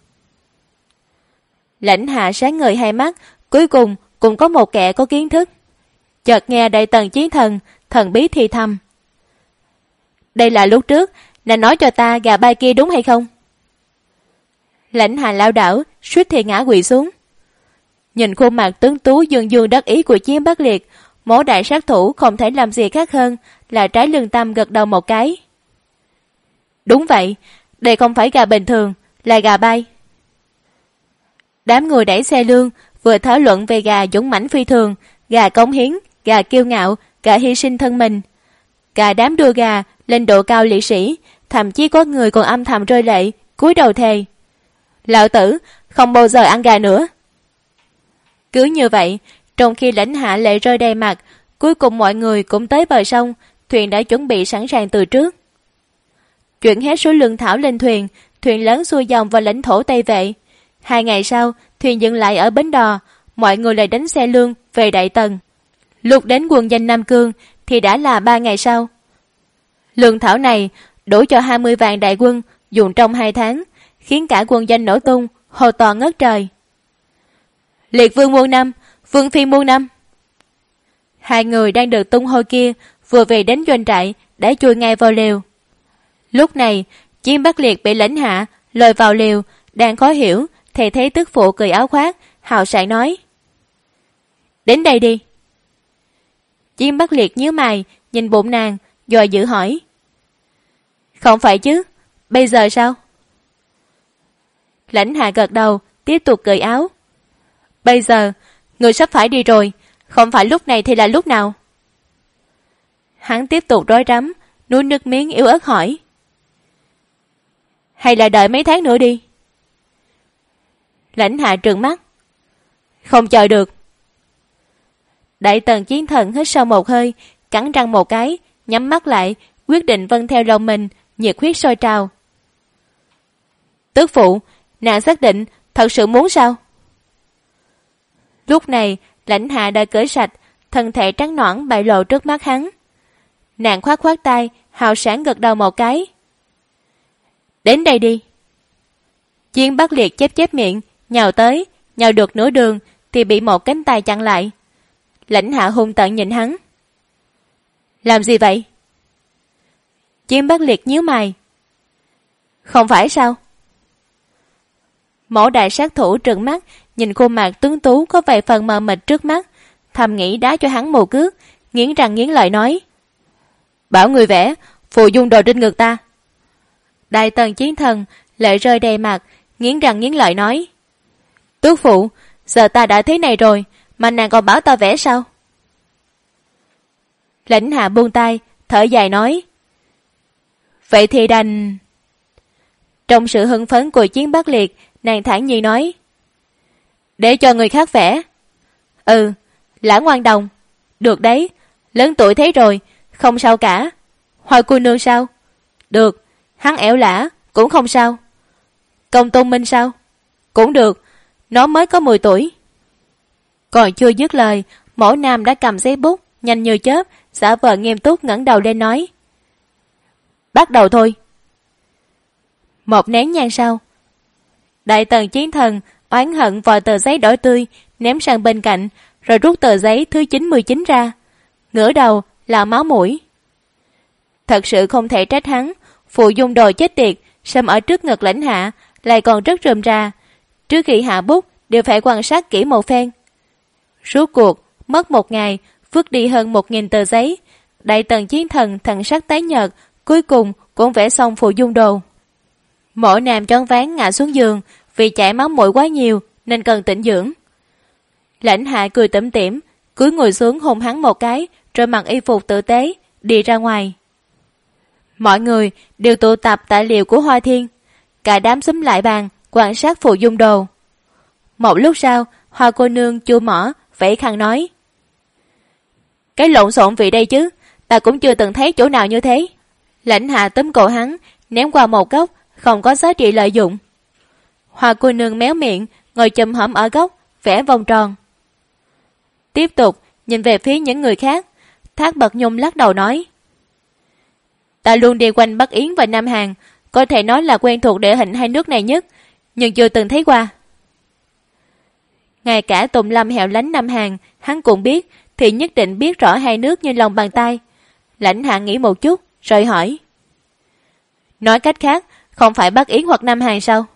Lãnh Hạ sáng ngời hai mắt, cuối cùng cũng có một kẻ có kiến thức. Chợt nghe Đại Tần Chiến Thần thần bí thì thầm. Đây là lúc trước nàng nói cho ta gà bay kia đúng hay không? Lãnh Hạ lão đảo, suýt thì ngã quỵ xuống. Nhìn khuôn mặt tuấn tú dương dương đắc ý của Chiến Bắc Liệt, Mỗ đại sát thủ không thể làm gì khác hơn là trái lương tâm gật đầu một cái. Đúng vậy, đây không phải gà bình thường, là gà bay. Đám người đẩy xe lương vừa thảo luận về gà dũng mãnh phi thường, gà cống hiến, gà kiêu ngạo, gà hy sinh thân mình. Cả đám đưa gà lên độ cao liệt sĩ, thậm chí có người còn âm thầm rơi lệ, cúi đầu thề. Lão tử không bao giờ ăn gà nữa. Cứ như vậy, trong khi Lãnh Hạ lệ rơi đầy mặt, cuối cùng mọi người cũng tới bờ sông, thuyền đã chuẩn bị sẵn sàng từ trước. Chuyển hết số lương thảo lên thuyền, thuyền lớn xuôi dòng vào lãnh thổ Tây Vệ. 2 ngày sau, thuyền dừng lại ở bến đò, mọi người lại đánh xe lương về Đại Tần. Lúc đến quân danh Nam Cương thì đã là 3 ngày sau. Lương thảo này đủ cho 20 vạn đại quân dùng trong 2 tháng, khiến cả quân danh nổ tung, hồ to ngất trời. Liệt vương muôn năm, vương phi muôn năm. 2 người đang được tung hô kia vừa về đến doanh trại đã chui ngay vào lều. Lúc này, Chiến Bắc Liệt bị Lãnh Hạ lôi vào lều, đang khó hiểu thì thấy tức phụ cười áo khoác, hào sảng nói. Đến đây đi. Chiến Bắc Liệt nhíu mày, nhìn bụng nàng, dò dự hỏi. Không phải chứ, bây giờ sao? Lãnh Hạ gật đầu, tiếp tục cởi áo. Bây giờ, người sắp phải đi rồi, không phải lúc này thì là lúc nào? Hắn tiếp tục rối rắm, nuốt nước miếng yếu ớt hỏi. Hay là đợi mấy tháng nữa đi? Lãnh Hạ trừng mắt. Không chờ được. Đại Tần Chiến Thần hít sâu một hơi, cắn răng một cái, nhắm mắt lại, quyết định vâng theo lòng mình, nhiệt huyết sôi trào. Tước phụ, nàng xác định thật sự muốn sao? Lúc này, Lãnh Hạ đã cởi sạch, thân thể trắng nõn bại lộ trước mắt hắn. Nàng khoát khoát tay, hào sáng gật đầu một cái. Đến đây đi. Chiến Bắc Liệt chép chép miệng, nhào tới, nhào được nửa đường thì bị một cánh tay chặn lại. Lãnh Hạ hung tợn nhìn hắn. Làm gì vậy? Chiến Bắc Liệt nhíu mày. Không phải sao? Mỗ đại sát thủ trừng mắt, nhìn khuôn mặt tuấn tú có vài phần mờ mịt trước mắt, thầm nghĩ đá cho hắn một cước, nghiến răng nghiến lợi nói. Bảo người vẽ, phù dung đồ trên ngực ta. Đại Tần Chiến Thần lệ rơi đầy mặt, nghiến răng nghiến lợi nói. Tước phụ, giờ ta đã thế này rồi, mà nàng còn bảo ta vẽ sao? Lãnh Hạ buông tay, thở dài nói. Vậy thì đành... Trong sự hưng phấn của Chiến Bắc Liệt, nàng thản nhiên nói. Để cho người khác vẽ. Ừ, Lã Ngoan Đồng. Được đấy, lớn tuổi thế rồi, Không sao cả. Hoa cô nương sao? Được. Hắn ẻo lả, cũng không sao. Công tôn minh sao? Cũng được. Nó mới có 10 tuổi. Còn chưa dứt lời, mẫu nam đã cầm giấy bút, nhanh như chớp, giả vờ nghiêm túc ngẩng đầu lên nói. Bắt đầu thôi. Một nén nhang sau, Đại Tần Chiến Thần oán hận vò tờ giấy đỏ tươi ném sang bên cạnh, rồi rút tờ giấy thứ 99 ra, ngửa đầu là máu mũi. Thật sự không thể trách hắn, Phù Dung Đồ chết tiệt, xâm ở trước ngực Lãnh Hạ, lại còn rất rườm rà. Trước khi hạ bút đều phải quan sát kỹ một phen. Rốt cuộc mất 1 ngày, vứt đi hơn 1000 tờ giấy. Đại Tần Chiến Thần thần sắc tái nhợt, cuối cùng cũng vẽ xong Phù Dung Đồ. Mộ Nam choáng váng ngã xuống giường, vì chảy máu mũi quá nhiều nên cần tĩnh dưỡng. Lãnh Hạ cười tủm tỉm, cúi ngồi xuống hôn hắn một cái, rồi mặc y phục tử tế đi ra ngoài. Mọi người đều tụ tập tại liều của Hoa Thiên, cả đám xúm lại bàn quan sát Phù Dung Đồ. Một lúc sau, Hoa cô nương chua mỏ vẫy khăn nói: Cái lộn xộn vị đây chứ, ta cũng chưa từng thấy chỗ nào như thế. Lãnh Hạ túm cổ hắn ném qua một góc, không có giá trị lợi dụng. Hoa cô nương méo miệng, ngồi chùm hổm ở góc, vẽ vòng tròn. Tiếp tục nhìn về phía những người khác, Thác Bật Nhung lắc đầu nói: Ta luôn đi quanh Bắc Yến và Nam Hàn, có thể nói là quen thuộc địa hình hai nước này nhất, nhưng chưa từng thấy qua. Ngay cả Tùng Lâm hẻo lánh Nam Hàn hắn cũng biết, thì nhất định biết rõ hai nước như lòng bàn tay. Lãnh Hạ nghĩ một chút rồi hỏi: Nói cách khác, không phải Bắc Yến hoặc Nam Hàn sao?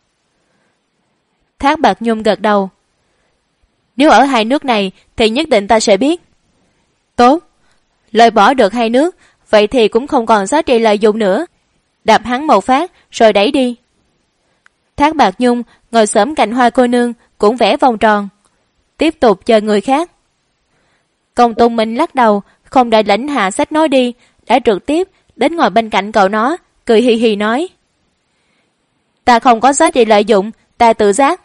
Thác Bạc Nhung gật đầu. Nếu ở hai nước này thì nhất định ta sẽ biết. Tốt, loại bỏ được hai nước, vậy thì cũng không còn giá trị lợi dụng nữa. Đập hắn một phát rồi đẩy đi. Thác Bạc Nhung ngồi xổm cạnh Hoa cô nương cũng vẽ vòng tròn, tiếp tục chờ người khác. Công Tôn Minh lắc đầu, không đợi Lãnh Hạ xách nói đi, đã trực tiếp đến ngồi bên cạnh cậu nó, cười hì hì nói: Ta không có giá trị lợi dụng, ta tự giác.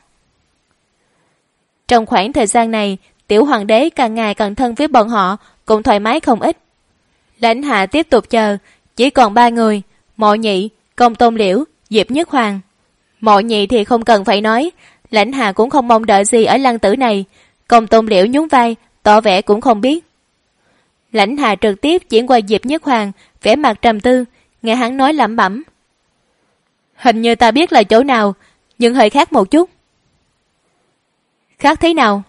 Trong khoảng thời gian này, Tiểu Hoàng đế càng ngày càng thân với bọn họ, cũng thoải mái không ít. Lãnh Hạ tiếp tục chờ, chỉ còn 3 người: Mộ Nhị, Công Tôn Liễu, Diệp Nhất Hoàng. Mộ Nhị thì không cần phải nói, Lãnh Hạ cũng không mong đợi gì ở Lăng Tử này. Công Tôn Liễu nhún vai, tỏ vẻ cũng không biết. Lãnh Hạ trực tiếp chuyển qua Diệp Nhất Hoàng, vẻ mặt trầm tư, nghe hắn nói lẩm bẩm: Hình như ta biết là chỗ nào, nhưng hơi khác một chút. Khác thế nào?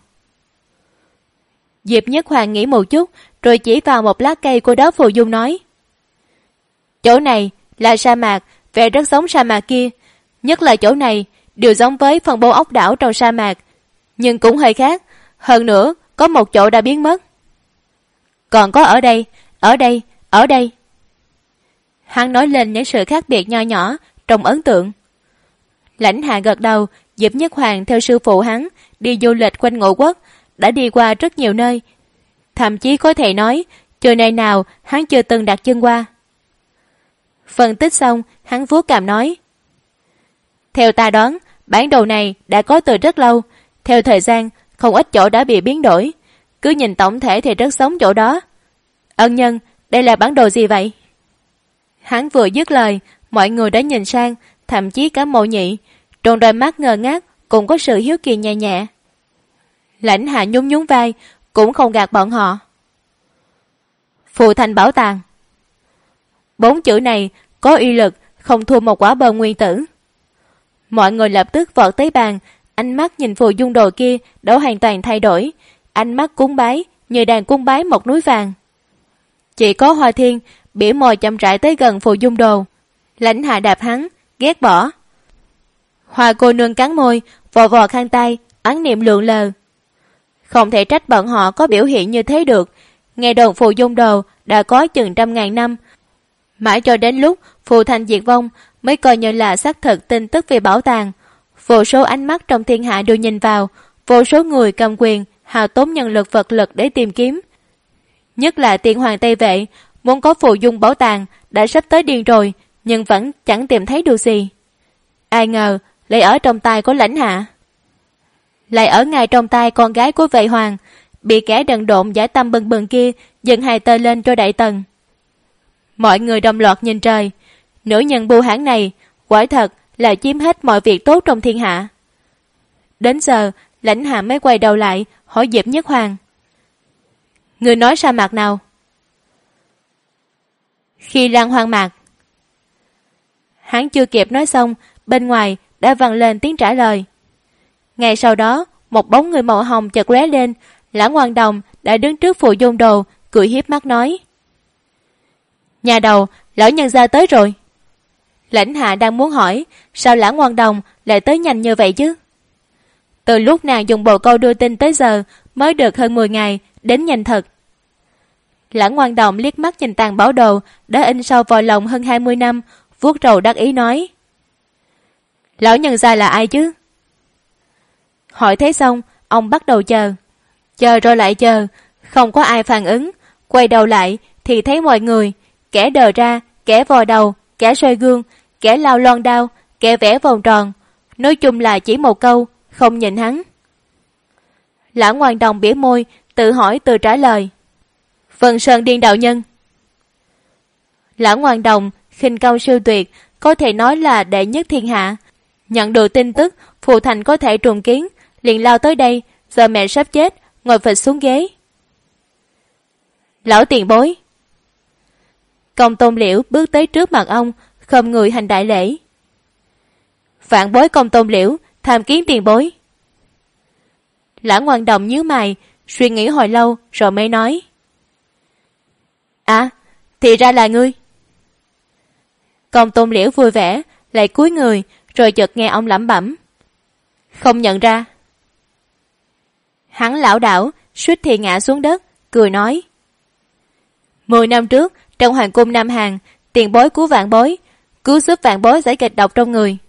Diệp Nhất Hoàng nghĩ một chút, rồi chỉ vào một lá cây của đó Phù Dung nói: Chỗ này là sa mạc, vẻ rất giống sa mạc kia, nhất là chỗ này đều giống với phân bố ốc đảo trong sa mạc, nhưng cũng hơi khác. Hơn nữa có một chỗ đã biến mất. Còn có ở đây, ở đây, ở đây. Hắn nói lên những sự khác biệt nho nhỏ trong ấn tượng. Lãnh Hạ gật đầu. Diệp Nhất Hoàng theo sư phụ hắn đi du lịch quanh Ngũ Quốc, đã đi qua rất nhiều nơi, thậm chí có thể nói trừ nơi nào hắn chưa từng đặt chân qua. Phân tích xong, hắn vuốt cằm nói: Theo ta đoán, bản đồ này đã có từ rất lâu. Theo thời gian, không ít chỗ đã bị biến đổi, cứ nhìn tổng thể thì rất giống chỗ đó. Ân nhân, đây là bản đồ gì vậy? Hắn vừa dứt lời, mọi người đã nhìn sang, thậm chí cả Mộ Nhị, trong đôi mắt ngơ ngác cũng có sự hiếu kỳ nhẹ nhẹ. Lãnh Hạ nhún nhún vai, cũng không gạt bọn họ. Phù Thành Bảo Tàng. 4 chữ này có uy lực không thua một quả bom nguyên tử. Mọi người lập tức vọt tới bàn, ánh mắt nhìn Phù Dung Đồ kia đã hoàn toàn thay đổi, ánh mắt cúng bái như đang cúng bái một núi vàng. Chỉ có Hoa Thiên bỉa môi chậm rãi tới gần Phù Dung Đồ. Lãnh Hạ đạp hắn, ghét bỏ. Hoa cô nương cắn môi, vò vò khăn tay, ấn niệm lượn lờ. Không thể trách bọn họ có biểu hiện như thế được. Nghe đồn Phù Dung Đồ đã có chừng 100.000 năm, mãi cho đến lúc Phù Thành diệt vong mới coi như là xác thực tin tức về bảo tàng. Vô số ánh mắt trong thiên hạ đều nhìn vào, vô số người cầm quyền hao tốn nhân lực vật lực để tìm kiếm. Nhất là Tiên Hoàng Tây Vệ muốn có Phù Dung bảo tàng đã sắp tới điên rồi, nhưng vẫn chẳng tìm thấy được gì. Ai ngờ lại ở trong tay của Lãnh Hạ, lại ở ngay trong tay con gái của Vệ Hoàng, bị kẻ đần độn giả tâm bừng bừng kia dựng 2 tờ lên cho Đại Tần. Mọi người đồng loạt nhìn trời. Nữ nhân bưu hãn này quả thật là chiếm hết mọi việc tốt trong thiên hạ. Đến giờ Lãnh Hạ mới quay đầu lại hỏi Diệp Nhất Hoàng: Người nói sa mạc nào? Khi Lan Hoang Mạc. Hắn chưa kịp nói xong, bên ngoài đã vang lên tiếng trả lời. Ngay sau đó, một bóng người màu hồng chợt lóe lên. Lãng Quang Đồng đã đứng trước Phù Dung Đồ, cười hiếp mắt nói: Nhà đầu, lão nhân gia tới rồi. Lãnh Hạ đang muốn hỏi sao Lãng Quang Đồng lại tới nhanh như vậy chứ. Từ lúc nàng dùng bồ câu đưa tin tới giờ mới được hơn 10 ngày, đến nhanh thật. Lãng Quang Đồng liếc mắt nhìn tàn bảo đồ đã in sâu vào lòng hơn 20 năm, vuốt râu đắc ý nói: Lão nhân gia là ai chứ? Hỏi thế xong, ông bắt đầu chờ. Chờ rồi lại chờ, không có ai phản ứng. Quay đầu lại thì thấy mọi người, kẻ đờ ra, kẻ vò đầu, kẻ soi gương, kẻ lao loan đao, kẻ vẽ vòng tròn. Nói chung là chỉ một câu, không nhìn hắn. Lãng Quang Đồng bỉa môi, tự hỏi tự trả lời: Vân Sơn Điên đạo nhân. Lãng Quang Đồng khinh công siêu tuyệt, có thể nói là đệ nhất thiên hạ. Nhận được tin tức Phù Thành có thể trùng kiến, liền lao tới đây. Giờ mẹ sắp chết, ngồi phịch xuống ghế. Lão tiền bối. Công Tôn Liễu bước tới trước mặt ông, khom người hành đại lễ. Vạn bối Công Tôn Liễu tham kiến tiền bối. Lãng Quang Đồng nhíu mày, suy nghĩ hồi lâu rồi mới nói: À, thì ra là ngươi. Công Tôn Liễu vui vẻ, lại cúi người, rồi chợt nghe ông lẩm bẩm: Không nhận ra. Hắn lảo đảo, suýt thì ngã xuống đất, cười nói: 10 năm trước, trong hoàng cung Nam Hàn, tiền bối cứu vạn bối, cứu giúp vạn bối giải kịch độc trong người.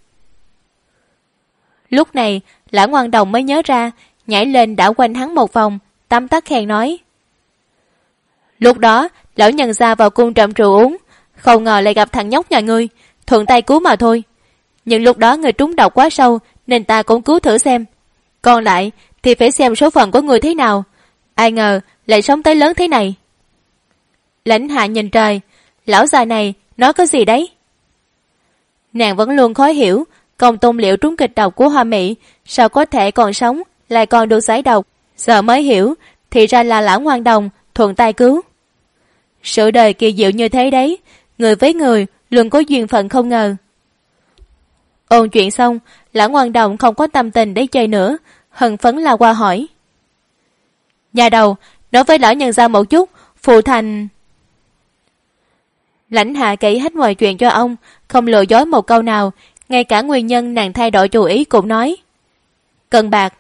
Lúc này, Lãng Quang Đồng mới nhớ ra, nhảy lên đảo quanh hắn một vòng, tấm tắc khen nói: Lúc đó, lão nhân gia vào cung trộm rượu uống, không ngờ lại gặp thằng nhóc nhà ngươi, thuận tay cứu mà thôi. Nhưng lúc đó người trúng độc quá sâu, nên ta cũng cứu thử xem. Còn lại thì phải xem số phận của người thế nào. Ai ngờ lại sống tới lớn thế này. Lãnh Hạ nhìn trời, lão già này nói có gì đấy? Nàng vẫn luôn khó hiểu, Công Tôn Liễu trúng kịch độc của Hoa Mỹ, sao có thể còn sống, lại còn được giải độc. Giờ mới hiểu, thì ra là Lãng Quang Đồng thuận tay cứu. Sự đời kỳ diệu như thế đấy, người với người luôn có duyên phận không ngờ. Ôn chuyện xong, Lãng Quang Đồng không có tâm tình để chơi nữa, hân phấn lao qua hỏi: Nhà đầu, nói với lão nhân gia một chút, Phù Thành... Lãnh Hạ kể hết mọi chuyện cho ông, không lừa dối một câu nào, ngay cả nguyên nhân nàng thay đổi chủ ý cũng nói: Cần bạc.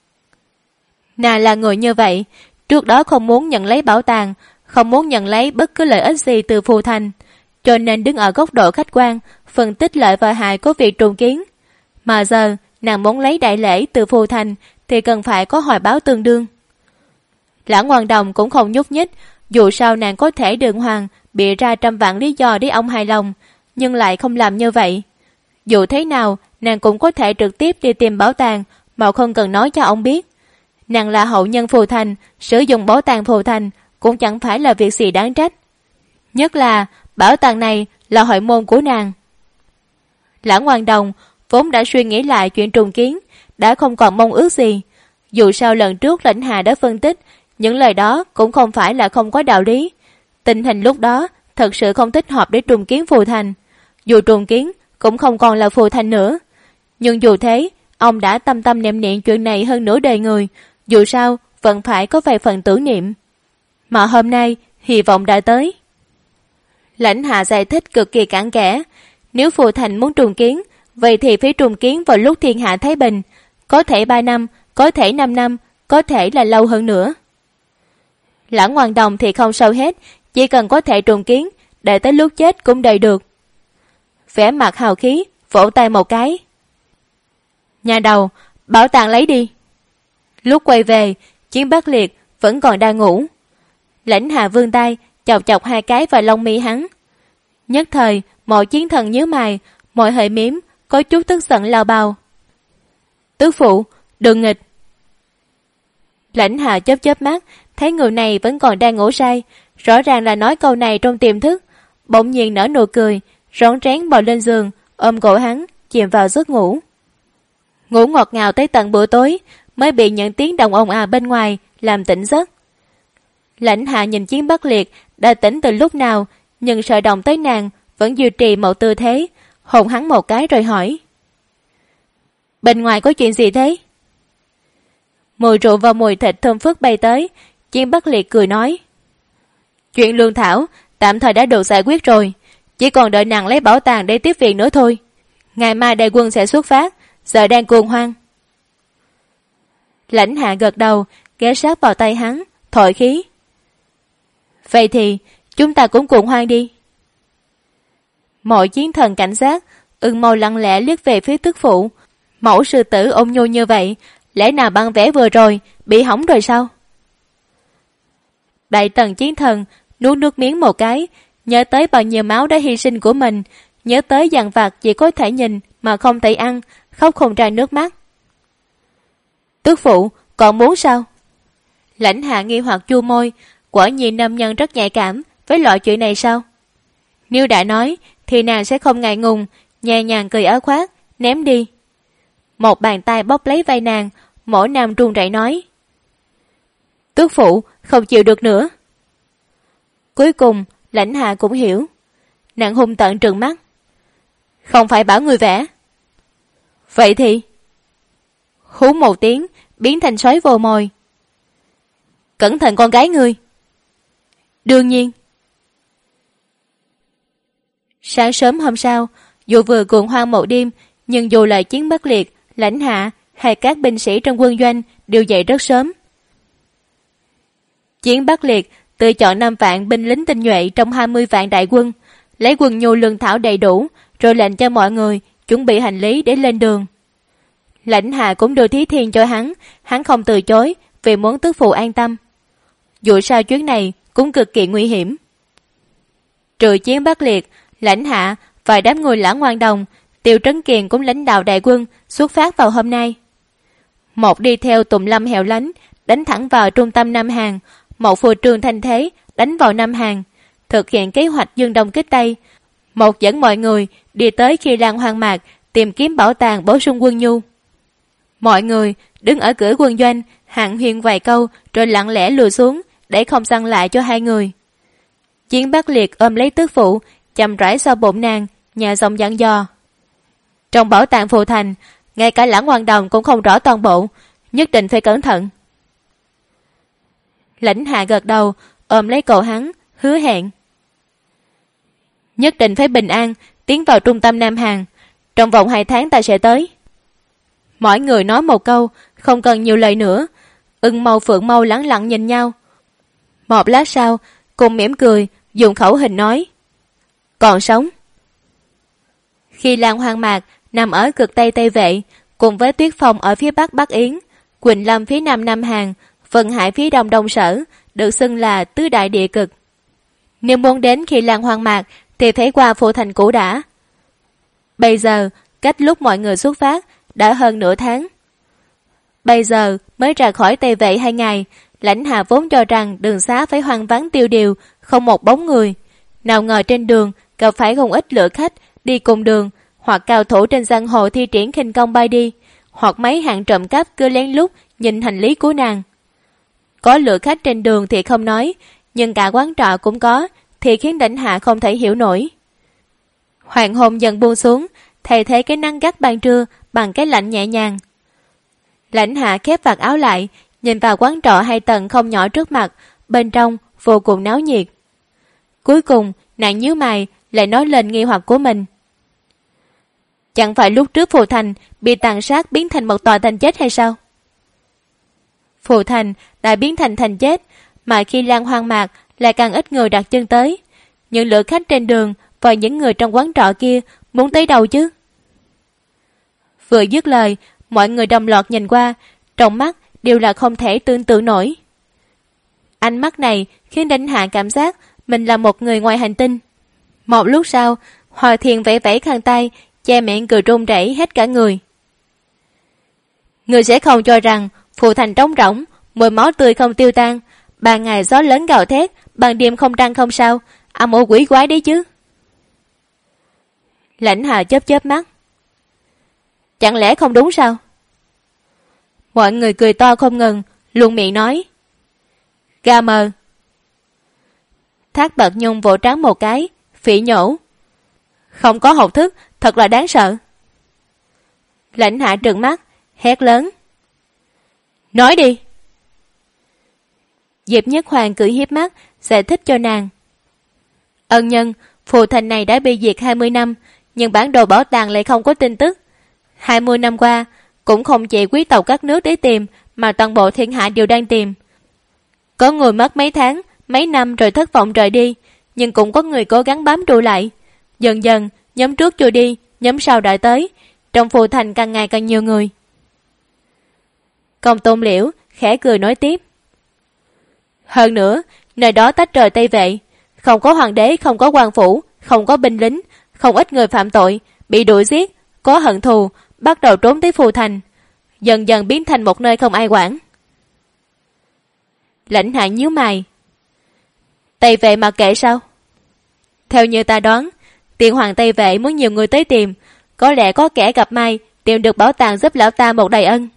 Nàng là người như vậy, trước đó không muốn nhận lấy bảo tàng, không muốn nhận lấy bất cứ lợi ích gì từ Phù Thành, cho nên đứng ở góc độ khách quan, phân tích lợi và hại của việc trùng kiến. Mà giờ, nàng muốn lấy đại lễ từ Phù Thành thì cần phải có hồi báo tương đương. Lãng Quang Đồng cũng không nhúc nhích, dù sao nàng có thể đường hoàng bịa ra trăm vạn lý do để ông hài lòng, nhưng lại không làm như vậy. Dù thế nào, nàng cũng có thể trực tiếp đi tìm bảo tàng mà không cần nói cho ông biết. Nàng là hậu nhân Phù Thành, sử dụng bảo tàng Phù Thành cũng chẳng phải là việc gì đáng trách. Nhất là bảo tàng này là hội môn của nàng. Lãng Quang Đồng vốn đã suy nghĩ lại chuyện trùng kiến, đã không còn mong ước gì. Dù sao lần trước Lãnh Hà đã phân tích, những lời đó cũng không phải là không có đạo lý. Tình hình lúc đó thật sự không thích hợp để trùng kiến Phù Thành. Dù trùng kiến cũng không còn là Phù Thành nữa. Nhưng dù thế, ông đã tâm tâm niệm niệm chuyện này hơn nửa đời người, dù sao vẫn phải có vài phần tưởng niệm. Mà hôm nay hy vọng đã tới. Lãnh Hạ giải thích cực kỳ cặn kẽ. Nếu Phù Thành muốn trùng kiến, vậy thì phải trùng kiến vào lúc thiên hạ thái bình, có thể 3 năm, có thể 5 năm, có thể là lâu hơn nữa. Lãng Quang Đồng thì không sao hết, chỉ cần có thể trùng kiến, để tới lúc chết cũng đầy được. Vẻ mặt hào khí, vỗ tay một cái. Nhà đầu, bảo tàng lấy đi. Lúc quay về, Chiến Bắc Liệt vẫn còn đang ngủ. Lãnh Hạ vươn tay chọc chọc 2 cái vào lông mi hắn. Nhất thời, mọi chiến thần nhíu mày, mọi hơi miếm, có chút tức giận lao bào. Tứ phụ, đừng nghịch. Lãnh Hạ chớp chớp mắt, thấy người này vẫn còn đang ngủ say, rõ ràng là nói câu này trong tiềm thức. bỗng nhiên nở nụ cười, rón rén bò lên giường, ôm cổ hắn, chìm vào giấc ngủ. Ngủ ngọt ngào tới tận bữa tối, mới bị những tiếng động ồn ào bên ngoài làm tỉnh giấc. Lãnh Hạ nhìn Chiến Bắc Liệt đã tỉnh từ lúc nào, nhưng sợ động tới nàng vẫn duy trì một tư thế, hôn hắn một cái rồi hỏi: bên ngoài có chuyện gì thế? Mùi rượu và mùi thịt thơm phức bay tới, Chiến Bắc Liệt cười nói: chuyện lương thảo tạm thời đã được giải quyết rồi, chỉ còn đợi nàng lấy bảo tàng để tiếp viện nữa thôi. Ngày mai đại quân sẽ xuất phát, giờ đang cuồng hoang. Lãnh Hạ gật đầu, ghé sát vào tay hắn, thổi khí: vậy thì chúng ta cũng cuồng hoang đi. Mọi chiến thần cảnh giác, Ưng Mâu lặng lẽ liếc về phía tức phụ. Mẫu sư tử ôn nhu như vậy, lẽ nào băng vẽ vừa rồi bị hỏng rồi sao? Đại tần chiến thần nuốt nước miếng một cái, nhớ tới bao nhiêu máu đã hy sinh của mình, nhớ tới dằn vặt chỉ có thể nhìn mà không thể ăn, khóc không ra nước mắt. Tước phụ, còn muốn sao? Lãnh Hạ nghi hoặc chu môi, quả nhiên nam nhân rất nhạy cảm với loại chuyện này sao? Nếu đã nói thì nàng sẽ không ngại ngùng, nhẹ nhàng cười áo khoác, ném đi. Một bàn tay bóp lấy vai nàng, mỗi nam run rẩy nói: tước phụ, không chịu được nữa. Cuối cùng, Lãnh Hạ cũng hiểu. Nàng hung tợn trừng mắt: không phải bảo người vẽ. Vậy thì... hú một tiếng, biến thành sói vồ mồi. Cẩn thận con gái ngươi. Đương nhiên. Sáng sớm hôm sau, dù vừa cuồng hoang một đêm, nhưng dù là Chiến Bắc Liệt, Lãnh Hạ hay các binh sĩ trong quân doanh đều dậy rất sớm. Chiến Bắc Liệt tự chọn 5 vạn binh lính tinh nhuệ trong 20 vạn đại quân, lấy quần nhu lương thảo đầy đủ, rồi lệnh cho mọi người chuẩn bị hành lý để lên đường. Lãnh Hạ cũng đưa Thí Thiên cho hắn không từ chối vì muốn tước phụ an tâm. Dù sao chuyến này cũng cực kỳ nguy hiểm. Trừ Chiến Bắc Liệt, Lãnh Hạ và đám người Lã Ngoan Đồng, Tiêu Trấn Kiền cũng lãnh đạo đại quân xuất phát vào hôm nay. Một đi theo Tùng Lâm Hẻo Lánh đánh thẳng vào trung tâm Nam Hàn, một phù trường thanh thế đánh vào Nam Hàn, thực hiện kế hoạch dương đông kích Tây. Một dẫn mọi người đi tới Khi Lan hoang mạc tìm kiếm bảo tàng bổ sung quân nhu. Mọi người đứng ở cửa quân doanh hàn huyên vài câu rồi lặng lẽ lùi xuống để không săn lại cho hai người. Chiến Bắc Liệt ôm lấy tước phụ, chậm rãi sau bụng nàng, nhà giọng dặn dò: trong bảo tàng Phù Thành, ngay cả Lã Ngoan Đồng cũng không rõ toàn bộ, nhất định phải cẩn thận. Lãnh Hạ gật đầu, ôm lấy cổ hắn, hứa hẹn: nhất định phải bình an tiến vào trung tâm Nam Hàn, trong vòng 2 tháng ta sẽ tới. Mỗi người nói một câu, không cần nhiều lời nữa. Ưng Mâu Phượng Mâu lẳng lặng nhìn nhau. Một lát sau, cùng mỉm cười, dùng khẩu hình nói: còn sống. Khi Lan hoang mạc nằm ở cực Tây Tây Vệ, cùng với Tuyết Phong ở phía Bắc Bắc Yến, Quỳnh Lâm phía Nam Nam Hàn, Vân Hải phía Đông Đông Sở, được xưng là tứ đại địa cực. Nếu muốn đến Khi Lan hoang mạc thì phải qua Phù Thành cũ đã. Bây giờ, cách lúc mọi người xuất phát đã hơn nửa tháng. Bây giờ mới ra khỏi Tây Vệ 2 ngày, Lãnh Hạ vốn cho rằng đường xá phải hoang vắng tiêu điều, không một bóng người. Nào ngờ trên đường gặp phải không ít lữ khách đi cùng đường, hoặc cao thủ trên giang hồ thi triển khinh công bay đi, hoặc mấy hạng trộm cắp cứ lén lút nhìn hành lý của nàng. Có lữ khách trên đường thì không nói, nhưng cả quán trọ cũng có, thì khiến Lãnh Hạ không thể hiểu nổi. Hoàng hôn dần buông xuống, thay thế cái nắng gắt ban trưa bằng cái lạnh nhẹ nhàng. Lãnh Hạ khép vạt áo lại, nhìn vào quán trọ 2 tầng không nhỏ trước mặt, bên trong vô cùng náo nhiệt. Cuối cùng, nàng nhíu mày, lại nói lên nghi hoặc của mình. Chẳng phải lúc trước Phù Thành bị tàn sát biến thành một tòa thành chết hay sao? Phù Thành đã biến thành thành chết, mà Khi Lan hoang mạc lại càng ít người đặt chân tới. Những lữ khách trên đường và những người trong quán trọ kia muốn tới đâu chứ? Vừa dứt lời, mọi người đồng loạt nhìn qua, trong mắt đều là không thể tưởng tượng nổi. Ánh mắt này khiến Đinh Hạ cảm giác mình là một người ngoài hành tinh. Một lúc sau, Hòa Thiền vẫy vẫy khăn tay, che miệng cười run rẩy hết cả người. Người sẽ không cho rằng Phù Thành trống rỗng, mùi máu tươi không tiêu tan, ban ngày gió lớn gào thét, ban đêm không trăng không sao, âm u quỷ quái đấy chứ? Lãnh Hạ chớp chớp mắt. Chẳng lẽ không đúng sao? Mọi người cười to không ngừng, luôn miệng nói. Ga mờ. Thác Bạt Nhung vỗ trán một cái, phỉ nhổ. Không có học thức, thật là đáng sợ. Lãnh Hạ trừng mắt, hét lớn. Nói đi. Diệp Nhất Hoàng cười hiếp mắt, giải thích cho nàng. Ân nhân, phù thành này đã bị diệt 20 năm, nhưng bản đồ bảo tàng lại không có tin tức. 20 năm qua, cũng không chỉ quý tộc các nước để tìm, mà toàn bộ thiên hạ đều đang tìm. Có người mất mấy tháng, mấy năm rồi thất vọng rời đi, nhưng cũng có người cố gắng bám trụ lại. Dần dần, nhóm trước chưa đi, nhóm sau đã tới. Trong phù thành càng ngày càng nhiều người. Công Tôn Liễu khẽ cười nói tiếp. Hơn nữa, nơi đó tách rời Tây Vệ, không có hoàng đế, không có quan phủ, không có binh lính, không ít người phạm tội, bị đuổi giết, có hận thù, bắt đầu trốn tới phù thành, dần dần biến thành một nơi không ai quản. Lãnh Hạ nhíu mày. Tây Vệ mà kệ sao? Theo như ta đoán, Tiên hoàng Tây Vệ muốn nhiều người tới tìm, có lẽ có kẻ gặp may tìm được bảo tàng giúp lão ta một đầy ân.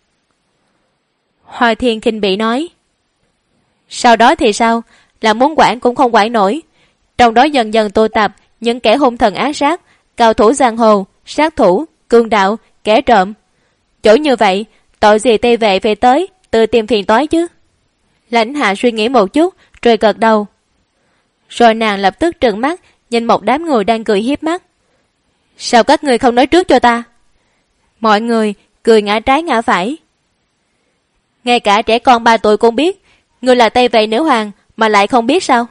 Hoài Thiên khinh bỉ nói. Sau đó thì sao? Là muốn quản cũng không quản nổi. Trong đó dần dần tụ tập những kẻ hung thần ác sát, cao thủ giang hồ, sát thủ, cương đạo, kẻ trộm. Chỗ như vậy, tội gì Tây Vệ phải tới tự tìm phiền toái chứ? Lãnh Hạ suy nghĩ một chút rồi gật đầu. Rồi nàng lập tức trừng mắt nhìn một đám người đang cười hiếp mắt. Sao các người không nói trước cho ta? Mọi người cười ngã trái ngã phải. Ngay cả trẻ con 3 tuổi cũng biết người là Tây Vệ nữ hoàng mà lại không biết sao?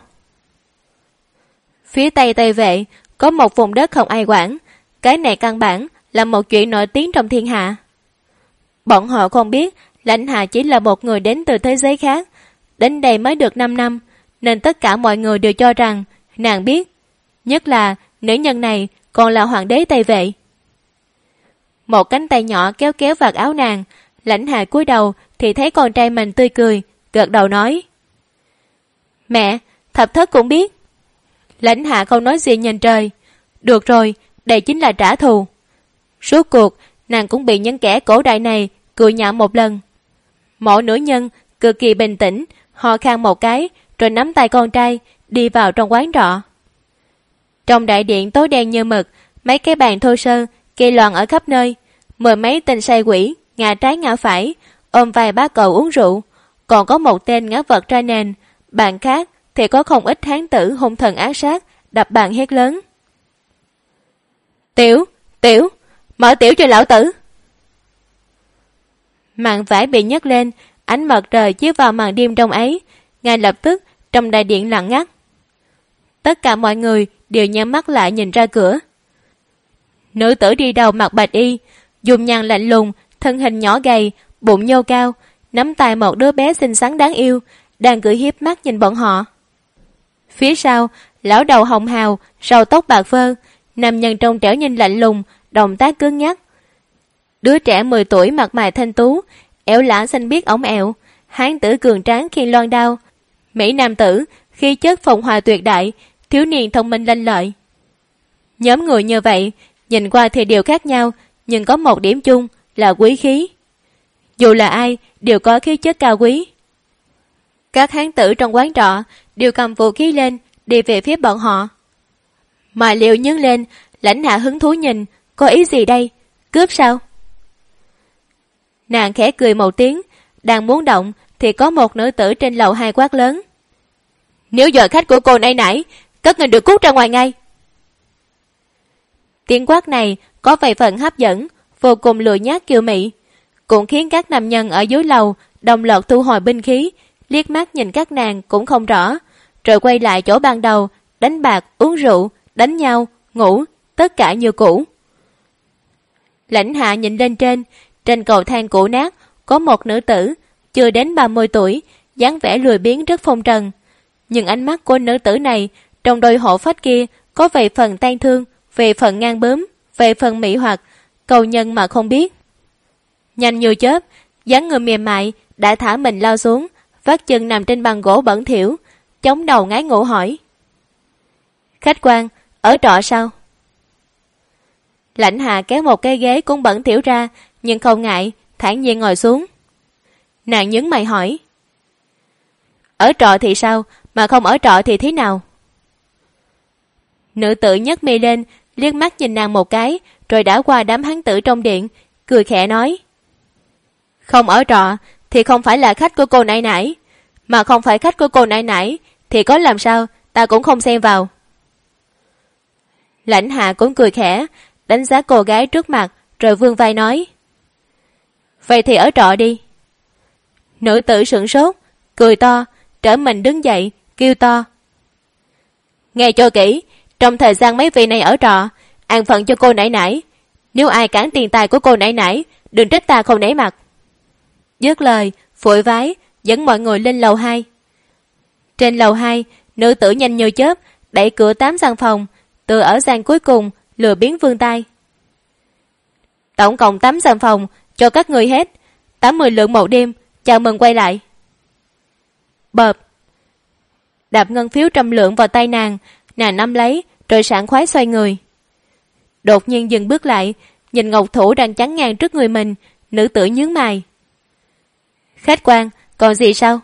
Phía Tây Tây Vệ có một vùng đất không ai quản. Cái này căn bản là một chuyện nổi tiếng trong thiên hạ. Bọn họ không biết Lãnh Hạ chỉ là một người đến từ thế giới khác, đến đây mới được 5 năm, nên tất cả mọi người đều cho rằng nàng biết. Nhất là nữ nhân này còn là hoàng đế Tây Vệ. Một cánh tay nhỏ kéo kéo vạt áo nàng. Lãnh Hạ cúi đầu thì thấy con trai mình tươi cười, gật đầu nói. Mẹ, Thập Thất cũng biết. Lãnh Hạ không nói gì nhìn trời. Được rồi, đây chính là trả thù. Suốt cuộc, nàng cũng bị những kẻ cổ đại này cười nhạo một lần. Mỗi nữ nhân cực kỳ bình tĩnh, ho khan một cái, rồi nắm tay con trai, đi vào trong quán trọ. Trong đại điện tối đen như mực, mấy cái bàn thô sơ, cây loạn ở khắp nơi, 10 mấy tên say quỷ, ngã trái ngã phải, ôm vài bá cậu uống rượu, còn có một tên ngã vật ra nền. Bàn khác thì có không ít hán tử hung thần ác sát, đập bàn hét lớn. Tiểu, mở tiểu cho lão tử. Màn vải bị nhấc lên, ánh mặt trời chiếu vào màn đêm trong ấy. Ngay lập tức trong đại điện lặng ngắt. Tất cả mọi người đều nhắm mắt lại nhìn ra cửa. Nữ tử đi đầu mặc bạch y, dùng nhan lạnh lùng, thân hình nhỏ gầy, bụng nhô cao, nắm tay một đứa bé xinh xắn đáng yêu, đang cười hiếp mắt nhìn bọn họ. Phía sau, lão đầu hồng hào, râu tóc bạc phơ, nam nhân trông trẻo nhìn lạnh lùng, động tác cứng nhắc. Đứa trẻ 10 tuổi mặt mày thanh tú, ẻo lả xanh biếc ống ẹo, hán tử cường tráng khiêng loan đao, mỹ nam tử khí chất phong hòa tuyệt đại, thiếu niên thông minh lanh lợi. Nhóm người như vậy nhìn qua thì đều khác nhau, nhưng có một điểm chung là quý khí. Dù là ai đều có khí chất cao quý. Các hán tử trong quán trọ đều cầm vũ khí lên, đi về phía bọn họ. Mà Liệu nhướng lên, Lãnh Hạ hứng thú nhìn, có ý gì đây? Cướp sao? Nàng khẽ cười một tiếng, đang muốn động thì có một nữ tử trên lầu 2 quát lớn. Nếu dọa khách của cô nãy nãy, các người được cút ra ngoài ngay. Tiếng quát này có vài phần hấp dẫn, vô cùng lười nhác kiêu mị, cũng khiến các nam nhân ở dưới lầu đồng loạt thu hồi binh khí, liếc mắt nhìn các nàng cũng không rõ, rồi quay lại chỗ ban đầu, đánh bạc, uống rượu, đánh nhau, ngủ, tất cả như cũ. Lãnh Hạ nhìn lên trên cầu thang cũ nát có một nữ tử chưa đến 30 tuổi, dáng vẻ lười biếng rất phong trần, nhưng ánh mắt của nữ tử này trong đôi hổ phách kia có vài phần tan thương, về phần ngang bướm, về phần mỹ hoặc, cầu nhân mà không biết. Nhanh như chớp, dáng người mềm mại đã thả mình lao xuống, vắt chân nằm trên bàn gỗ bẩn thỉu, chống đầu ngái ngủ hỏi. Khách quan, ở trọ sao? Lãnh Hạ kéo một cái ghế cũng bẩn thỉu ra, nhưng không ngại, thản nhiên ngồi xuống. Nàng nhướng mày hỏi. Ở trọ thì sao, mà không ở trọ thì thế nào? Nữ tử nhấc mi lên, liếc mắt nhìn nàng một cái, rồi đã qua đám hán tử trong điện, cười khẽ nói. Không ở trọ thì không phải là khách của cô nãy nãy, mà không phải khách của cô nãy nãy thì có làm sao, ta cũng không xen vào. Lãnh Hạ cũng cười khẽ, đánh giá cô gái trước mặt, rồi vươn vai nói. Vậy thì ở trọ đi. Nữ tử sửng sốt, cười to, trở mình đứng dậy, kêu to. Nghe cho kỹ, trong thời gian mấy vị này ở trọ, an phận cho cô nãy nãy. Nếu ai cản tiền tài của cô nãy nãy, đừng trách ta không nể mặt. Dứt lời, phủi vái, dẫn mọi người lên lầu 2. Trên lầu 2, nữ tử nhanh như chớp, đẩy cửa 8 gian phòng, từ ở gian cuối cùng, lừa biến vươn tay. Tổng cộng 8 gian phòng, cho các người hết, 80 lượng một đêm, chào mừng quay lại. Bợp. Đạp ngân phiếu 100 lượng vào tay nàng nắm lấy, rồi sảng khoái xoay người. Đột nhiên dừng bước lại, nhìn ngọc thủ đang chắn ngang trước người mình, nữ tử nhướng mày. Khách quan, còn gì sao?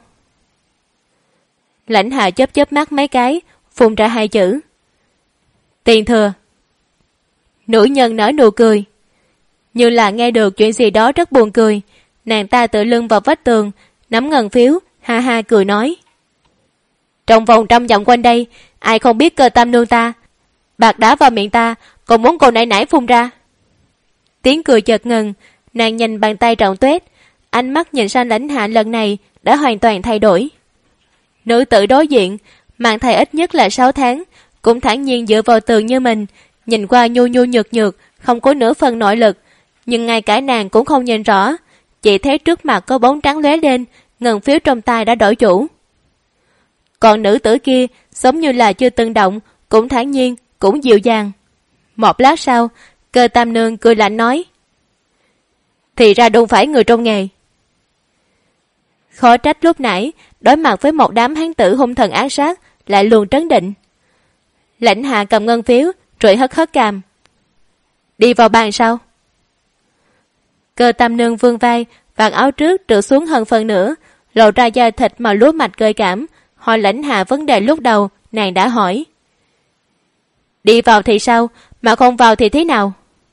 Lãnh Hạ chớp chớp mắt mấy cái, phun ra 2 chữ. Tiền thừa. Nữ nhân nở nụ cười. Như là nghe được chuyện gì đó rất buồn cười, nàng ta tựa lưng vào vách tường, nắm ngân phiếu, ha ha cười nói. Trong vòng 100 dặm quanh đây, ai không biết Cơ Tam nương ta, bạc đá vào miệng ta, còn muốn cô nãy nãy phun ra. Tiếng cười chợt ngừng, nàng nhìn bàn tay rộng tuét, ánh mắt nhìn sang Lãnh Hạ lần này đã hoàn toàn thay đổi. Nữ tử đối diện, mang thai ít nhất là 6 tháng, cũng thản nhiên dựa vào tường như mình, nhìn qua nhu nhu nhược nhược, không có nửa phần nội lực, nhưng ngay cả nàng cũng không nhìn rõ, chỉ thấy trước mặt có bóng trắng lóe lên, ngân phiếu trong tay đã đổi chủ. Còn nữ tử kia giống như là chưa từng động, cũng thản nhiên, cũng dịu dàng. Một lát sau, Cơ Tam nương cười lạnh nói. Thì ra đâu phải người trong nghề. Khó trách lúc nãy đối mặt với một đám hán tử hung thần ác sát lại luôn trấn định. Lãnh Hạ cầm ngân phiếu rồi hất hất cằm. Đi vào bàn sau. Cơ Tam nương vươn vai, vạt áo trước trượt xuống hơn phần nữa, lộ ra da thịt màu lúa mạch gợi cảm, hỏi Lãnh Hạ vấn đề lúc đầu nàng đã hỏi. Đi vào thì sao, mà không vào thì thế nào?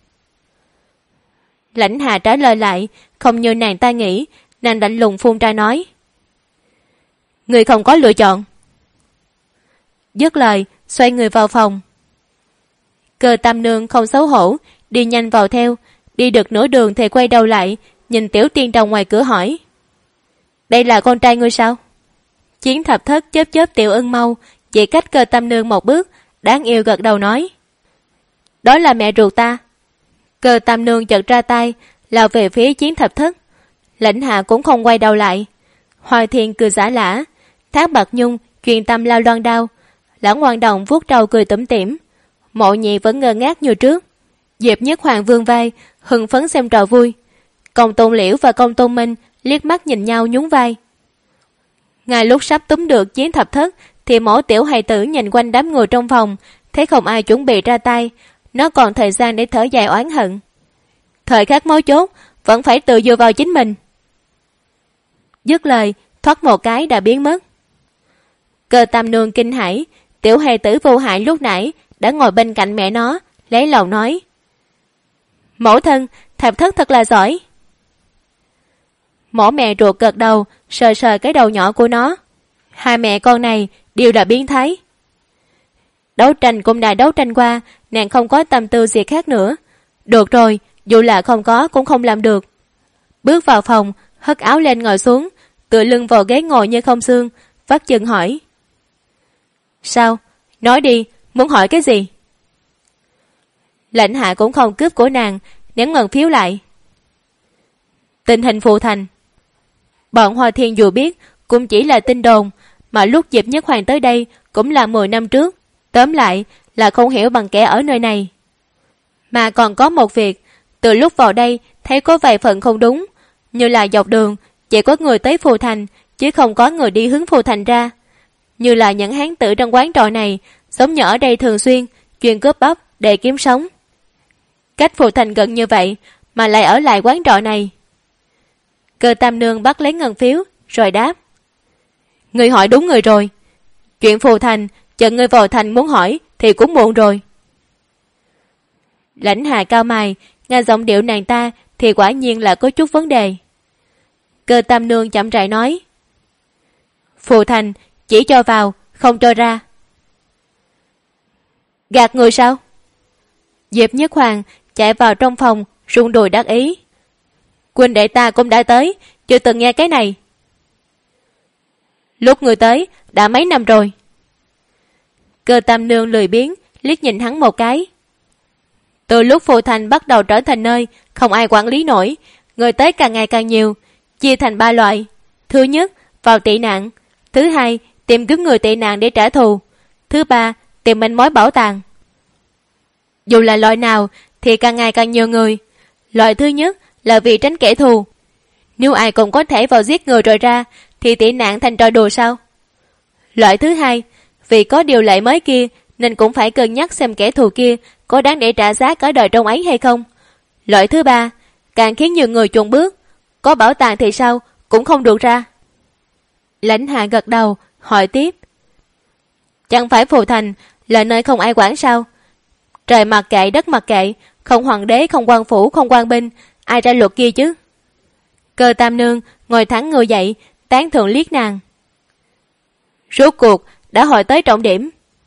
Lãnh Hạ trả lời lại, không như nàng ta nghĩ, nàng lạnh lùng phun ra nói. Người không có lựa chọn. Dứt lời, xoay người vào phòng. Cơ Tam nương không xấu hổ, đi nhanh vào theo, đi được nửa đường thì quay đầu lại, nhìn Tiểu Tiên Đồng ngoài cửa hỏi. Đây là con trai ngươi sao? Chiến Thập Thất chớp chớp Tiểu Ưng mau, chỉ cách Cơ Tam nương một bước, đáng yêu gật đầu nói. Đó là mẹ ruột ta. Cơ Tam nương chợt ra tay, lao về phía Chiến Thập Thất. Lãnh Hạ cũng không quay đầu lại. Hoài Thiên cười giả lả, Thác Bạc Nhung truyền tâm lao loan đao, Lãng Hoàng Đồng vuốt trâu cười tủm tỉm. Mộ Nhị vẫn ngơ ngác như trước. Diệp Nhất Hoàng vươn vai, hưng phấn xem trò vui. Công Tôn Liễu và Công Tôn Minh liếc mắt nhìn nhau nhún vai. Ngay lúc sắp túm được Chiến Thập Thất thì Mẫu Tiểu hài tử nhìn quanh đám người trong phòng, thấy không ai chuẩn bị ra tay, nó còn thời gian để thở dài oán hận. Thời khắc mấu chốt vẫn phải tự dựa vào chính mình. Dứt lời, thoát một cái đã biến mất. Cơ Tam nương kinh hãi, Tiểu hài tử vô hại lúc nãy đã ngồi bên cạnh mẹ nó, lấy lòng nói. Mẫu thân, Thập Thất thật là giỏi. Mẫu mẹ ruột gật đầu, sờ sờ cái đầu nhỏ của nó. Hai mẹ con này đều là biến thái. Đấu tranh cũng đã đấu tranh qua, nàng không có tâm tư gì khác nữa. Được rồi, dù là không có cũng không làm được. Bước vào phòng, hất áo lên ngồi xuống, tựa lưng vào ghế ngồi như không xương, vắt chân hỏi. Sao? Nói đi, muốn hỏi cái gì? Lãnh Hạ cũng không cướp của nàng, ném ngân phiếu lại. Tình hình phù thành. Bọn Hoa Thiên dù biết cũng chỉ là tin đồn, mà lúc Diệp Nhất Hoàng tới đây cũng là 10 năm trước. Tóm lại là không hiểu bằng kẻ ở nơi này. Mà còn có một việc, từ lúc vào đây thấy có vài phần không đúng, như là dọc đường chỉ có người tới Phù Thành, chứ không có người đi hướng Phù Thành ra. Như là những hán tử trong quán trọ này, sống nhỏ ở đây thường xuyên, chuyên cướp bóc để kiếm sống. cách Phù Thành gần như vậy mà lại ở lại quán trọ này. Cơ Tam Nương bắt lấy ngân phiếu rồi đáp: Ngươi hỏi đúng người rồi. Chuyện Phù Thành, chờ ngươi vào thành muốn hỏi thì cũng muộn rồi. Lãnh Hà cao mày, nghe giọng điệu nàng ta thì quả nhiên là có chút vấn đề. Cơ Tam Nương chậm rãi nói: Phù Thành chỉ cho vào, không cho ra. Gạt người sao? Diệp Nhất Hoàng chạy vào trong phòng, rung đùi đắc ý: huynh đệ ta cũng đã tới, chưa từng nghe cái này. Lúc người tới đã mấy năm rồi. Cơ Tam Nương lười biếng liếc nhìn hắn một cái. Từ lúc Phù Thành bắt đầu trở thành nơi không ai quản lý nổi, người tới càng ngày càng nhiều, chia thành 3 loại. Thứ nhất, vào tị nạn. Thứ hai, tìm kiếm người tị nạn để trả thù. Thứ ba, tìm manh mối bảo tàng. Dù là loại nào thì càng ngày càng nhiều người. Loại thứ nhất là vì tránh kẻ thù. Nếu ai cũng có thể vào giết người rồi ra thì tị nạn thành trò đùa sao? Loại thứ hai, vì có điều lệ mới kia nên cũng phải cân nhắc xem kẻ thù kia có đáng để trả giá cả đời trong ấy hay không. Loại thứ ba, càng khiến nhiều người chùn bước, có bảo tàng thì sao cũng không được ra. Lãnh Hạ gật đầu hỏi tiếp: Chẳng phải Phù Thành là nơi không ai quản sao? Trời mặc kệ đất mặc kệ, không hoàng đế, không quan phủ, không quan binh, ai ra luật kia chứ? Cơ Tam Nương ngồi thẳng người dậy, tán thưởng liếc nàng. Rốt cuộc đã hỏi tới trọng điểm.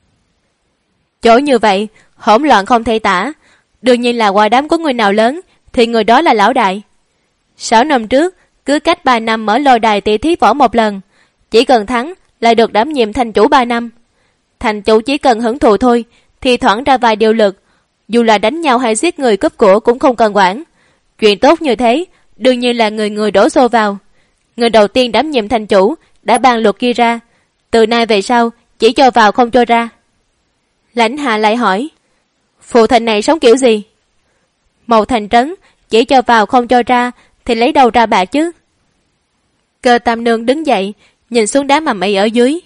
Chỗ như vậy hỗn loạn không thể tả, đương nhiên là qua đám có người nào lớn thì người đó là lão đại. 6 năm trước cứ cách 3 năm mở lôi đài tỷ thí võ một lần, chỉ cần thắng là được đảm nhiệm thành chủ 3 năm. Thành chủ chỉ cần hưởng thụ thôi, thì thoảng ra vài điều lực, dù là đánh nhau hay giết người cướp của cũng không cần quản. Chuyện tốt như thế đương nhiên là người người đổ xô vào. Người đầu tiên đảm nhiệm thành chủ đã ban luật kia ra, từ nay về sau chỉ cho vào không cho ra. Lãnh Hạ lại hỏi: Phù Thành này sống kiểu gì? Một thành trấn chỉ cho vào không cho ra thì lấy đâu ra bạc chứ? Cơ Tam Nương đứng dậy nhìn xuống đám ầm ĩ ở dưới.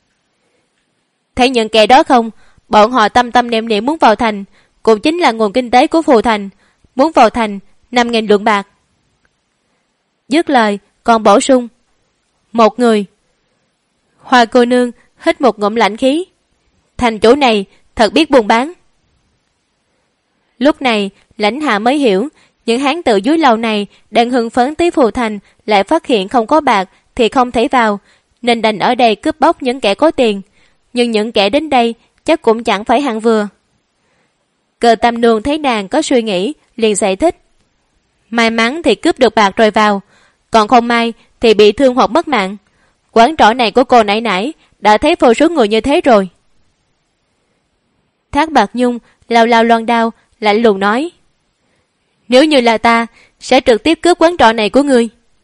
Thấy những kẻ đó không? Bọn họ tâm tâm niệm niệm muốn vào thành, cũng chính là nguồn kinh tế của Phù Thành. Muốn vào thành 5.000 lượng bạc. Dứt lời còn bổ sung: Một người. Hoa cô nương hít một ngụm lạnh khí. Thành chủ này thật biết buôn bán. Lúc này Lãnh Hạ mới hiểu, những hán tự dưới lầu này đang hưng phấn tới Phù Thành lại phát hiện không có bạc thì không thể vào, nên đành ở đây cướp bóc những kẻ có tiền. Nhưng những kẻ đến đây chắc cũng chẳng phải hạng vừa. Cơ Tam Nương thấy nàng có suy nghĩ liền giải thích: May mắn thì cướp được bạc rồi vào, còn không may thì bị thương hoặc mất mạng. Quán trọ này của cô nãy nãy đã thấy vô số người như thế rồi. Thác Bạc Nhung lao lao loan đao lạnh lùng nói: Nếu như là ta sẽ trực tiếp cướp quán trọ này của ngươi.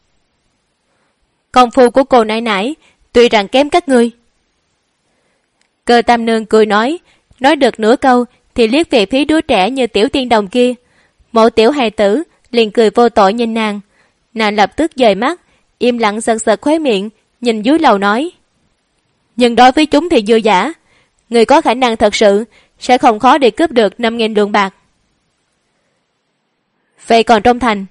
Công phu của cô nãy nãy tuy rằng kém các ngươi. Cơ Tam Nương cười nói được nửa câu thì liếc về phía đứa trẻ như tiểu tiên đồng kia. Một tiểu hài tử liền cười vô tội nhìn nàng. Nàng lập tức dời mắt, im lặng giật giật khóe miệng, nhìn dưới lầu nói: Nhưng đối với chúng thì dư giả. Người có khả năng thật sự sẽ không khó để cướp được 5.000 lượng bạc. Vậy còn trong thành?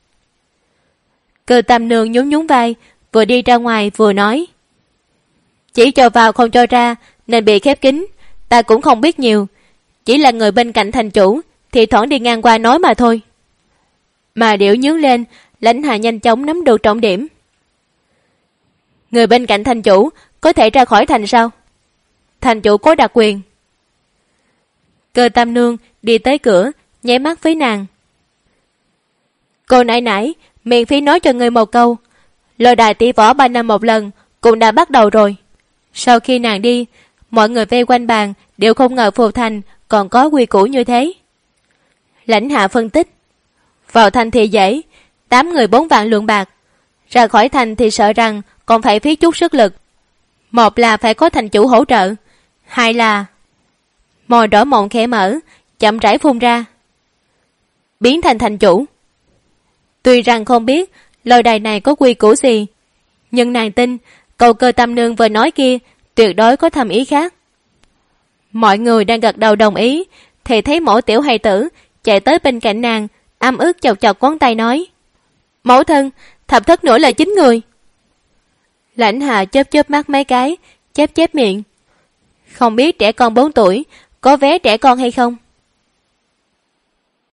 Cơ Tam Nương nhún nhún vai, vừa đi ra ngoài vừa nói: Chỉ cho vào không cho ra nên bị khép kín, ta cũng không biết nhiều. Chỉ là người bên cạnh thành chủ thì thoảng đi ngang qua nói mà thôi. Mà điệu nhướng lên, Lãnh Hạ nhanh chóng nắm được trọng điểm. Người bên cạnh thành chủ có thể ra khỏi thành sao? Thành chủ có đặc quyền. Cơ Tam Nương đi tới cửa, nháy mắt với nàng. Cô nãy nãy miễn phí nói cho người một câu, lôi đài tỷ võ 3 năm một lần cũng đã bắt đầu rồi. Sau khi nàng đi, mọi người vây quanh bàn đều không ngờ Phù Thành còn có quy củ như thế. Lãnh Hạ phân tích: Vào thành thì dễ, 8 người 4 vạn lượng bạc. Ra khỏi thành thì sợ rằng còn phải phí chút sức lực. Một là phải có thành chủ hỗ trợ, hai là... Môi đỏ mọng khẽ mở, chậm rãi phun ra: Biến thành thành chủ. Tuy rằng không biết lôi đài này có quy củ gì, nhưng nàng tin câu Cơ Tam Nương vừa nói kia tuyệt đối có thầm ý khác. Mọi người đang gật đầu đồng ý thì thấy mỗi tiểu hài tử chạy tới bên cạnh nàng, ấm ức chọc chọc ngón tay nói: Mẫu thân, thập thất nữa là 9 người. Lãnh Hạ chớp chớp mắt mấy cái, chép chép miệng: Không biết trẻ con 4 tuổi có vé trẻ con hay không?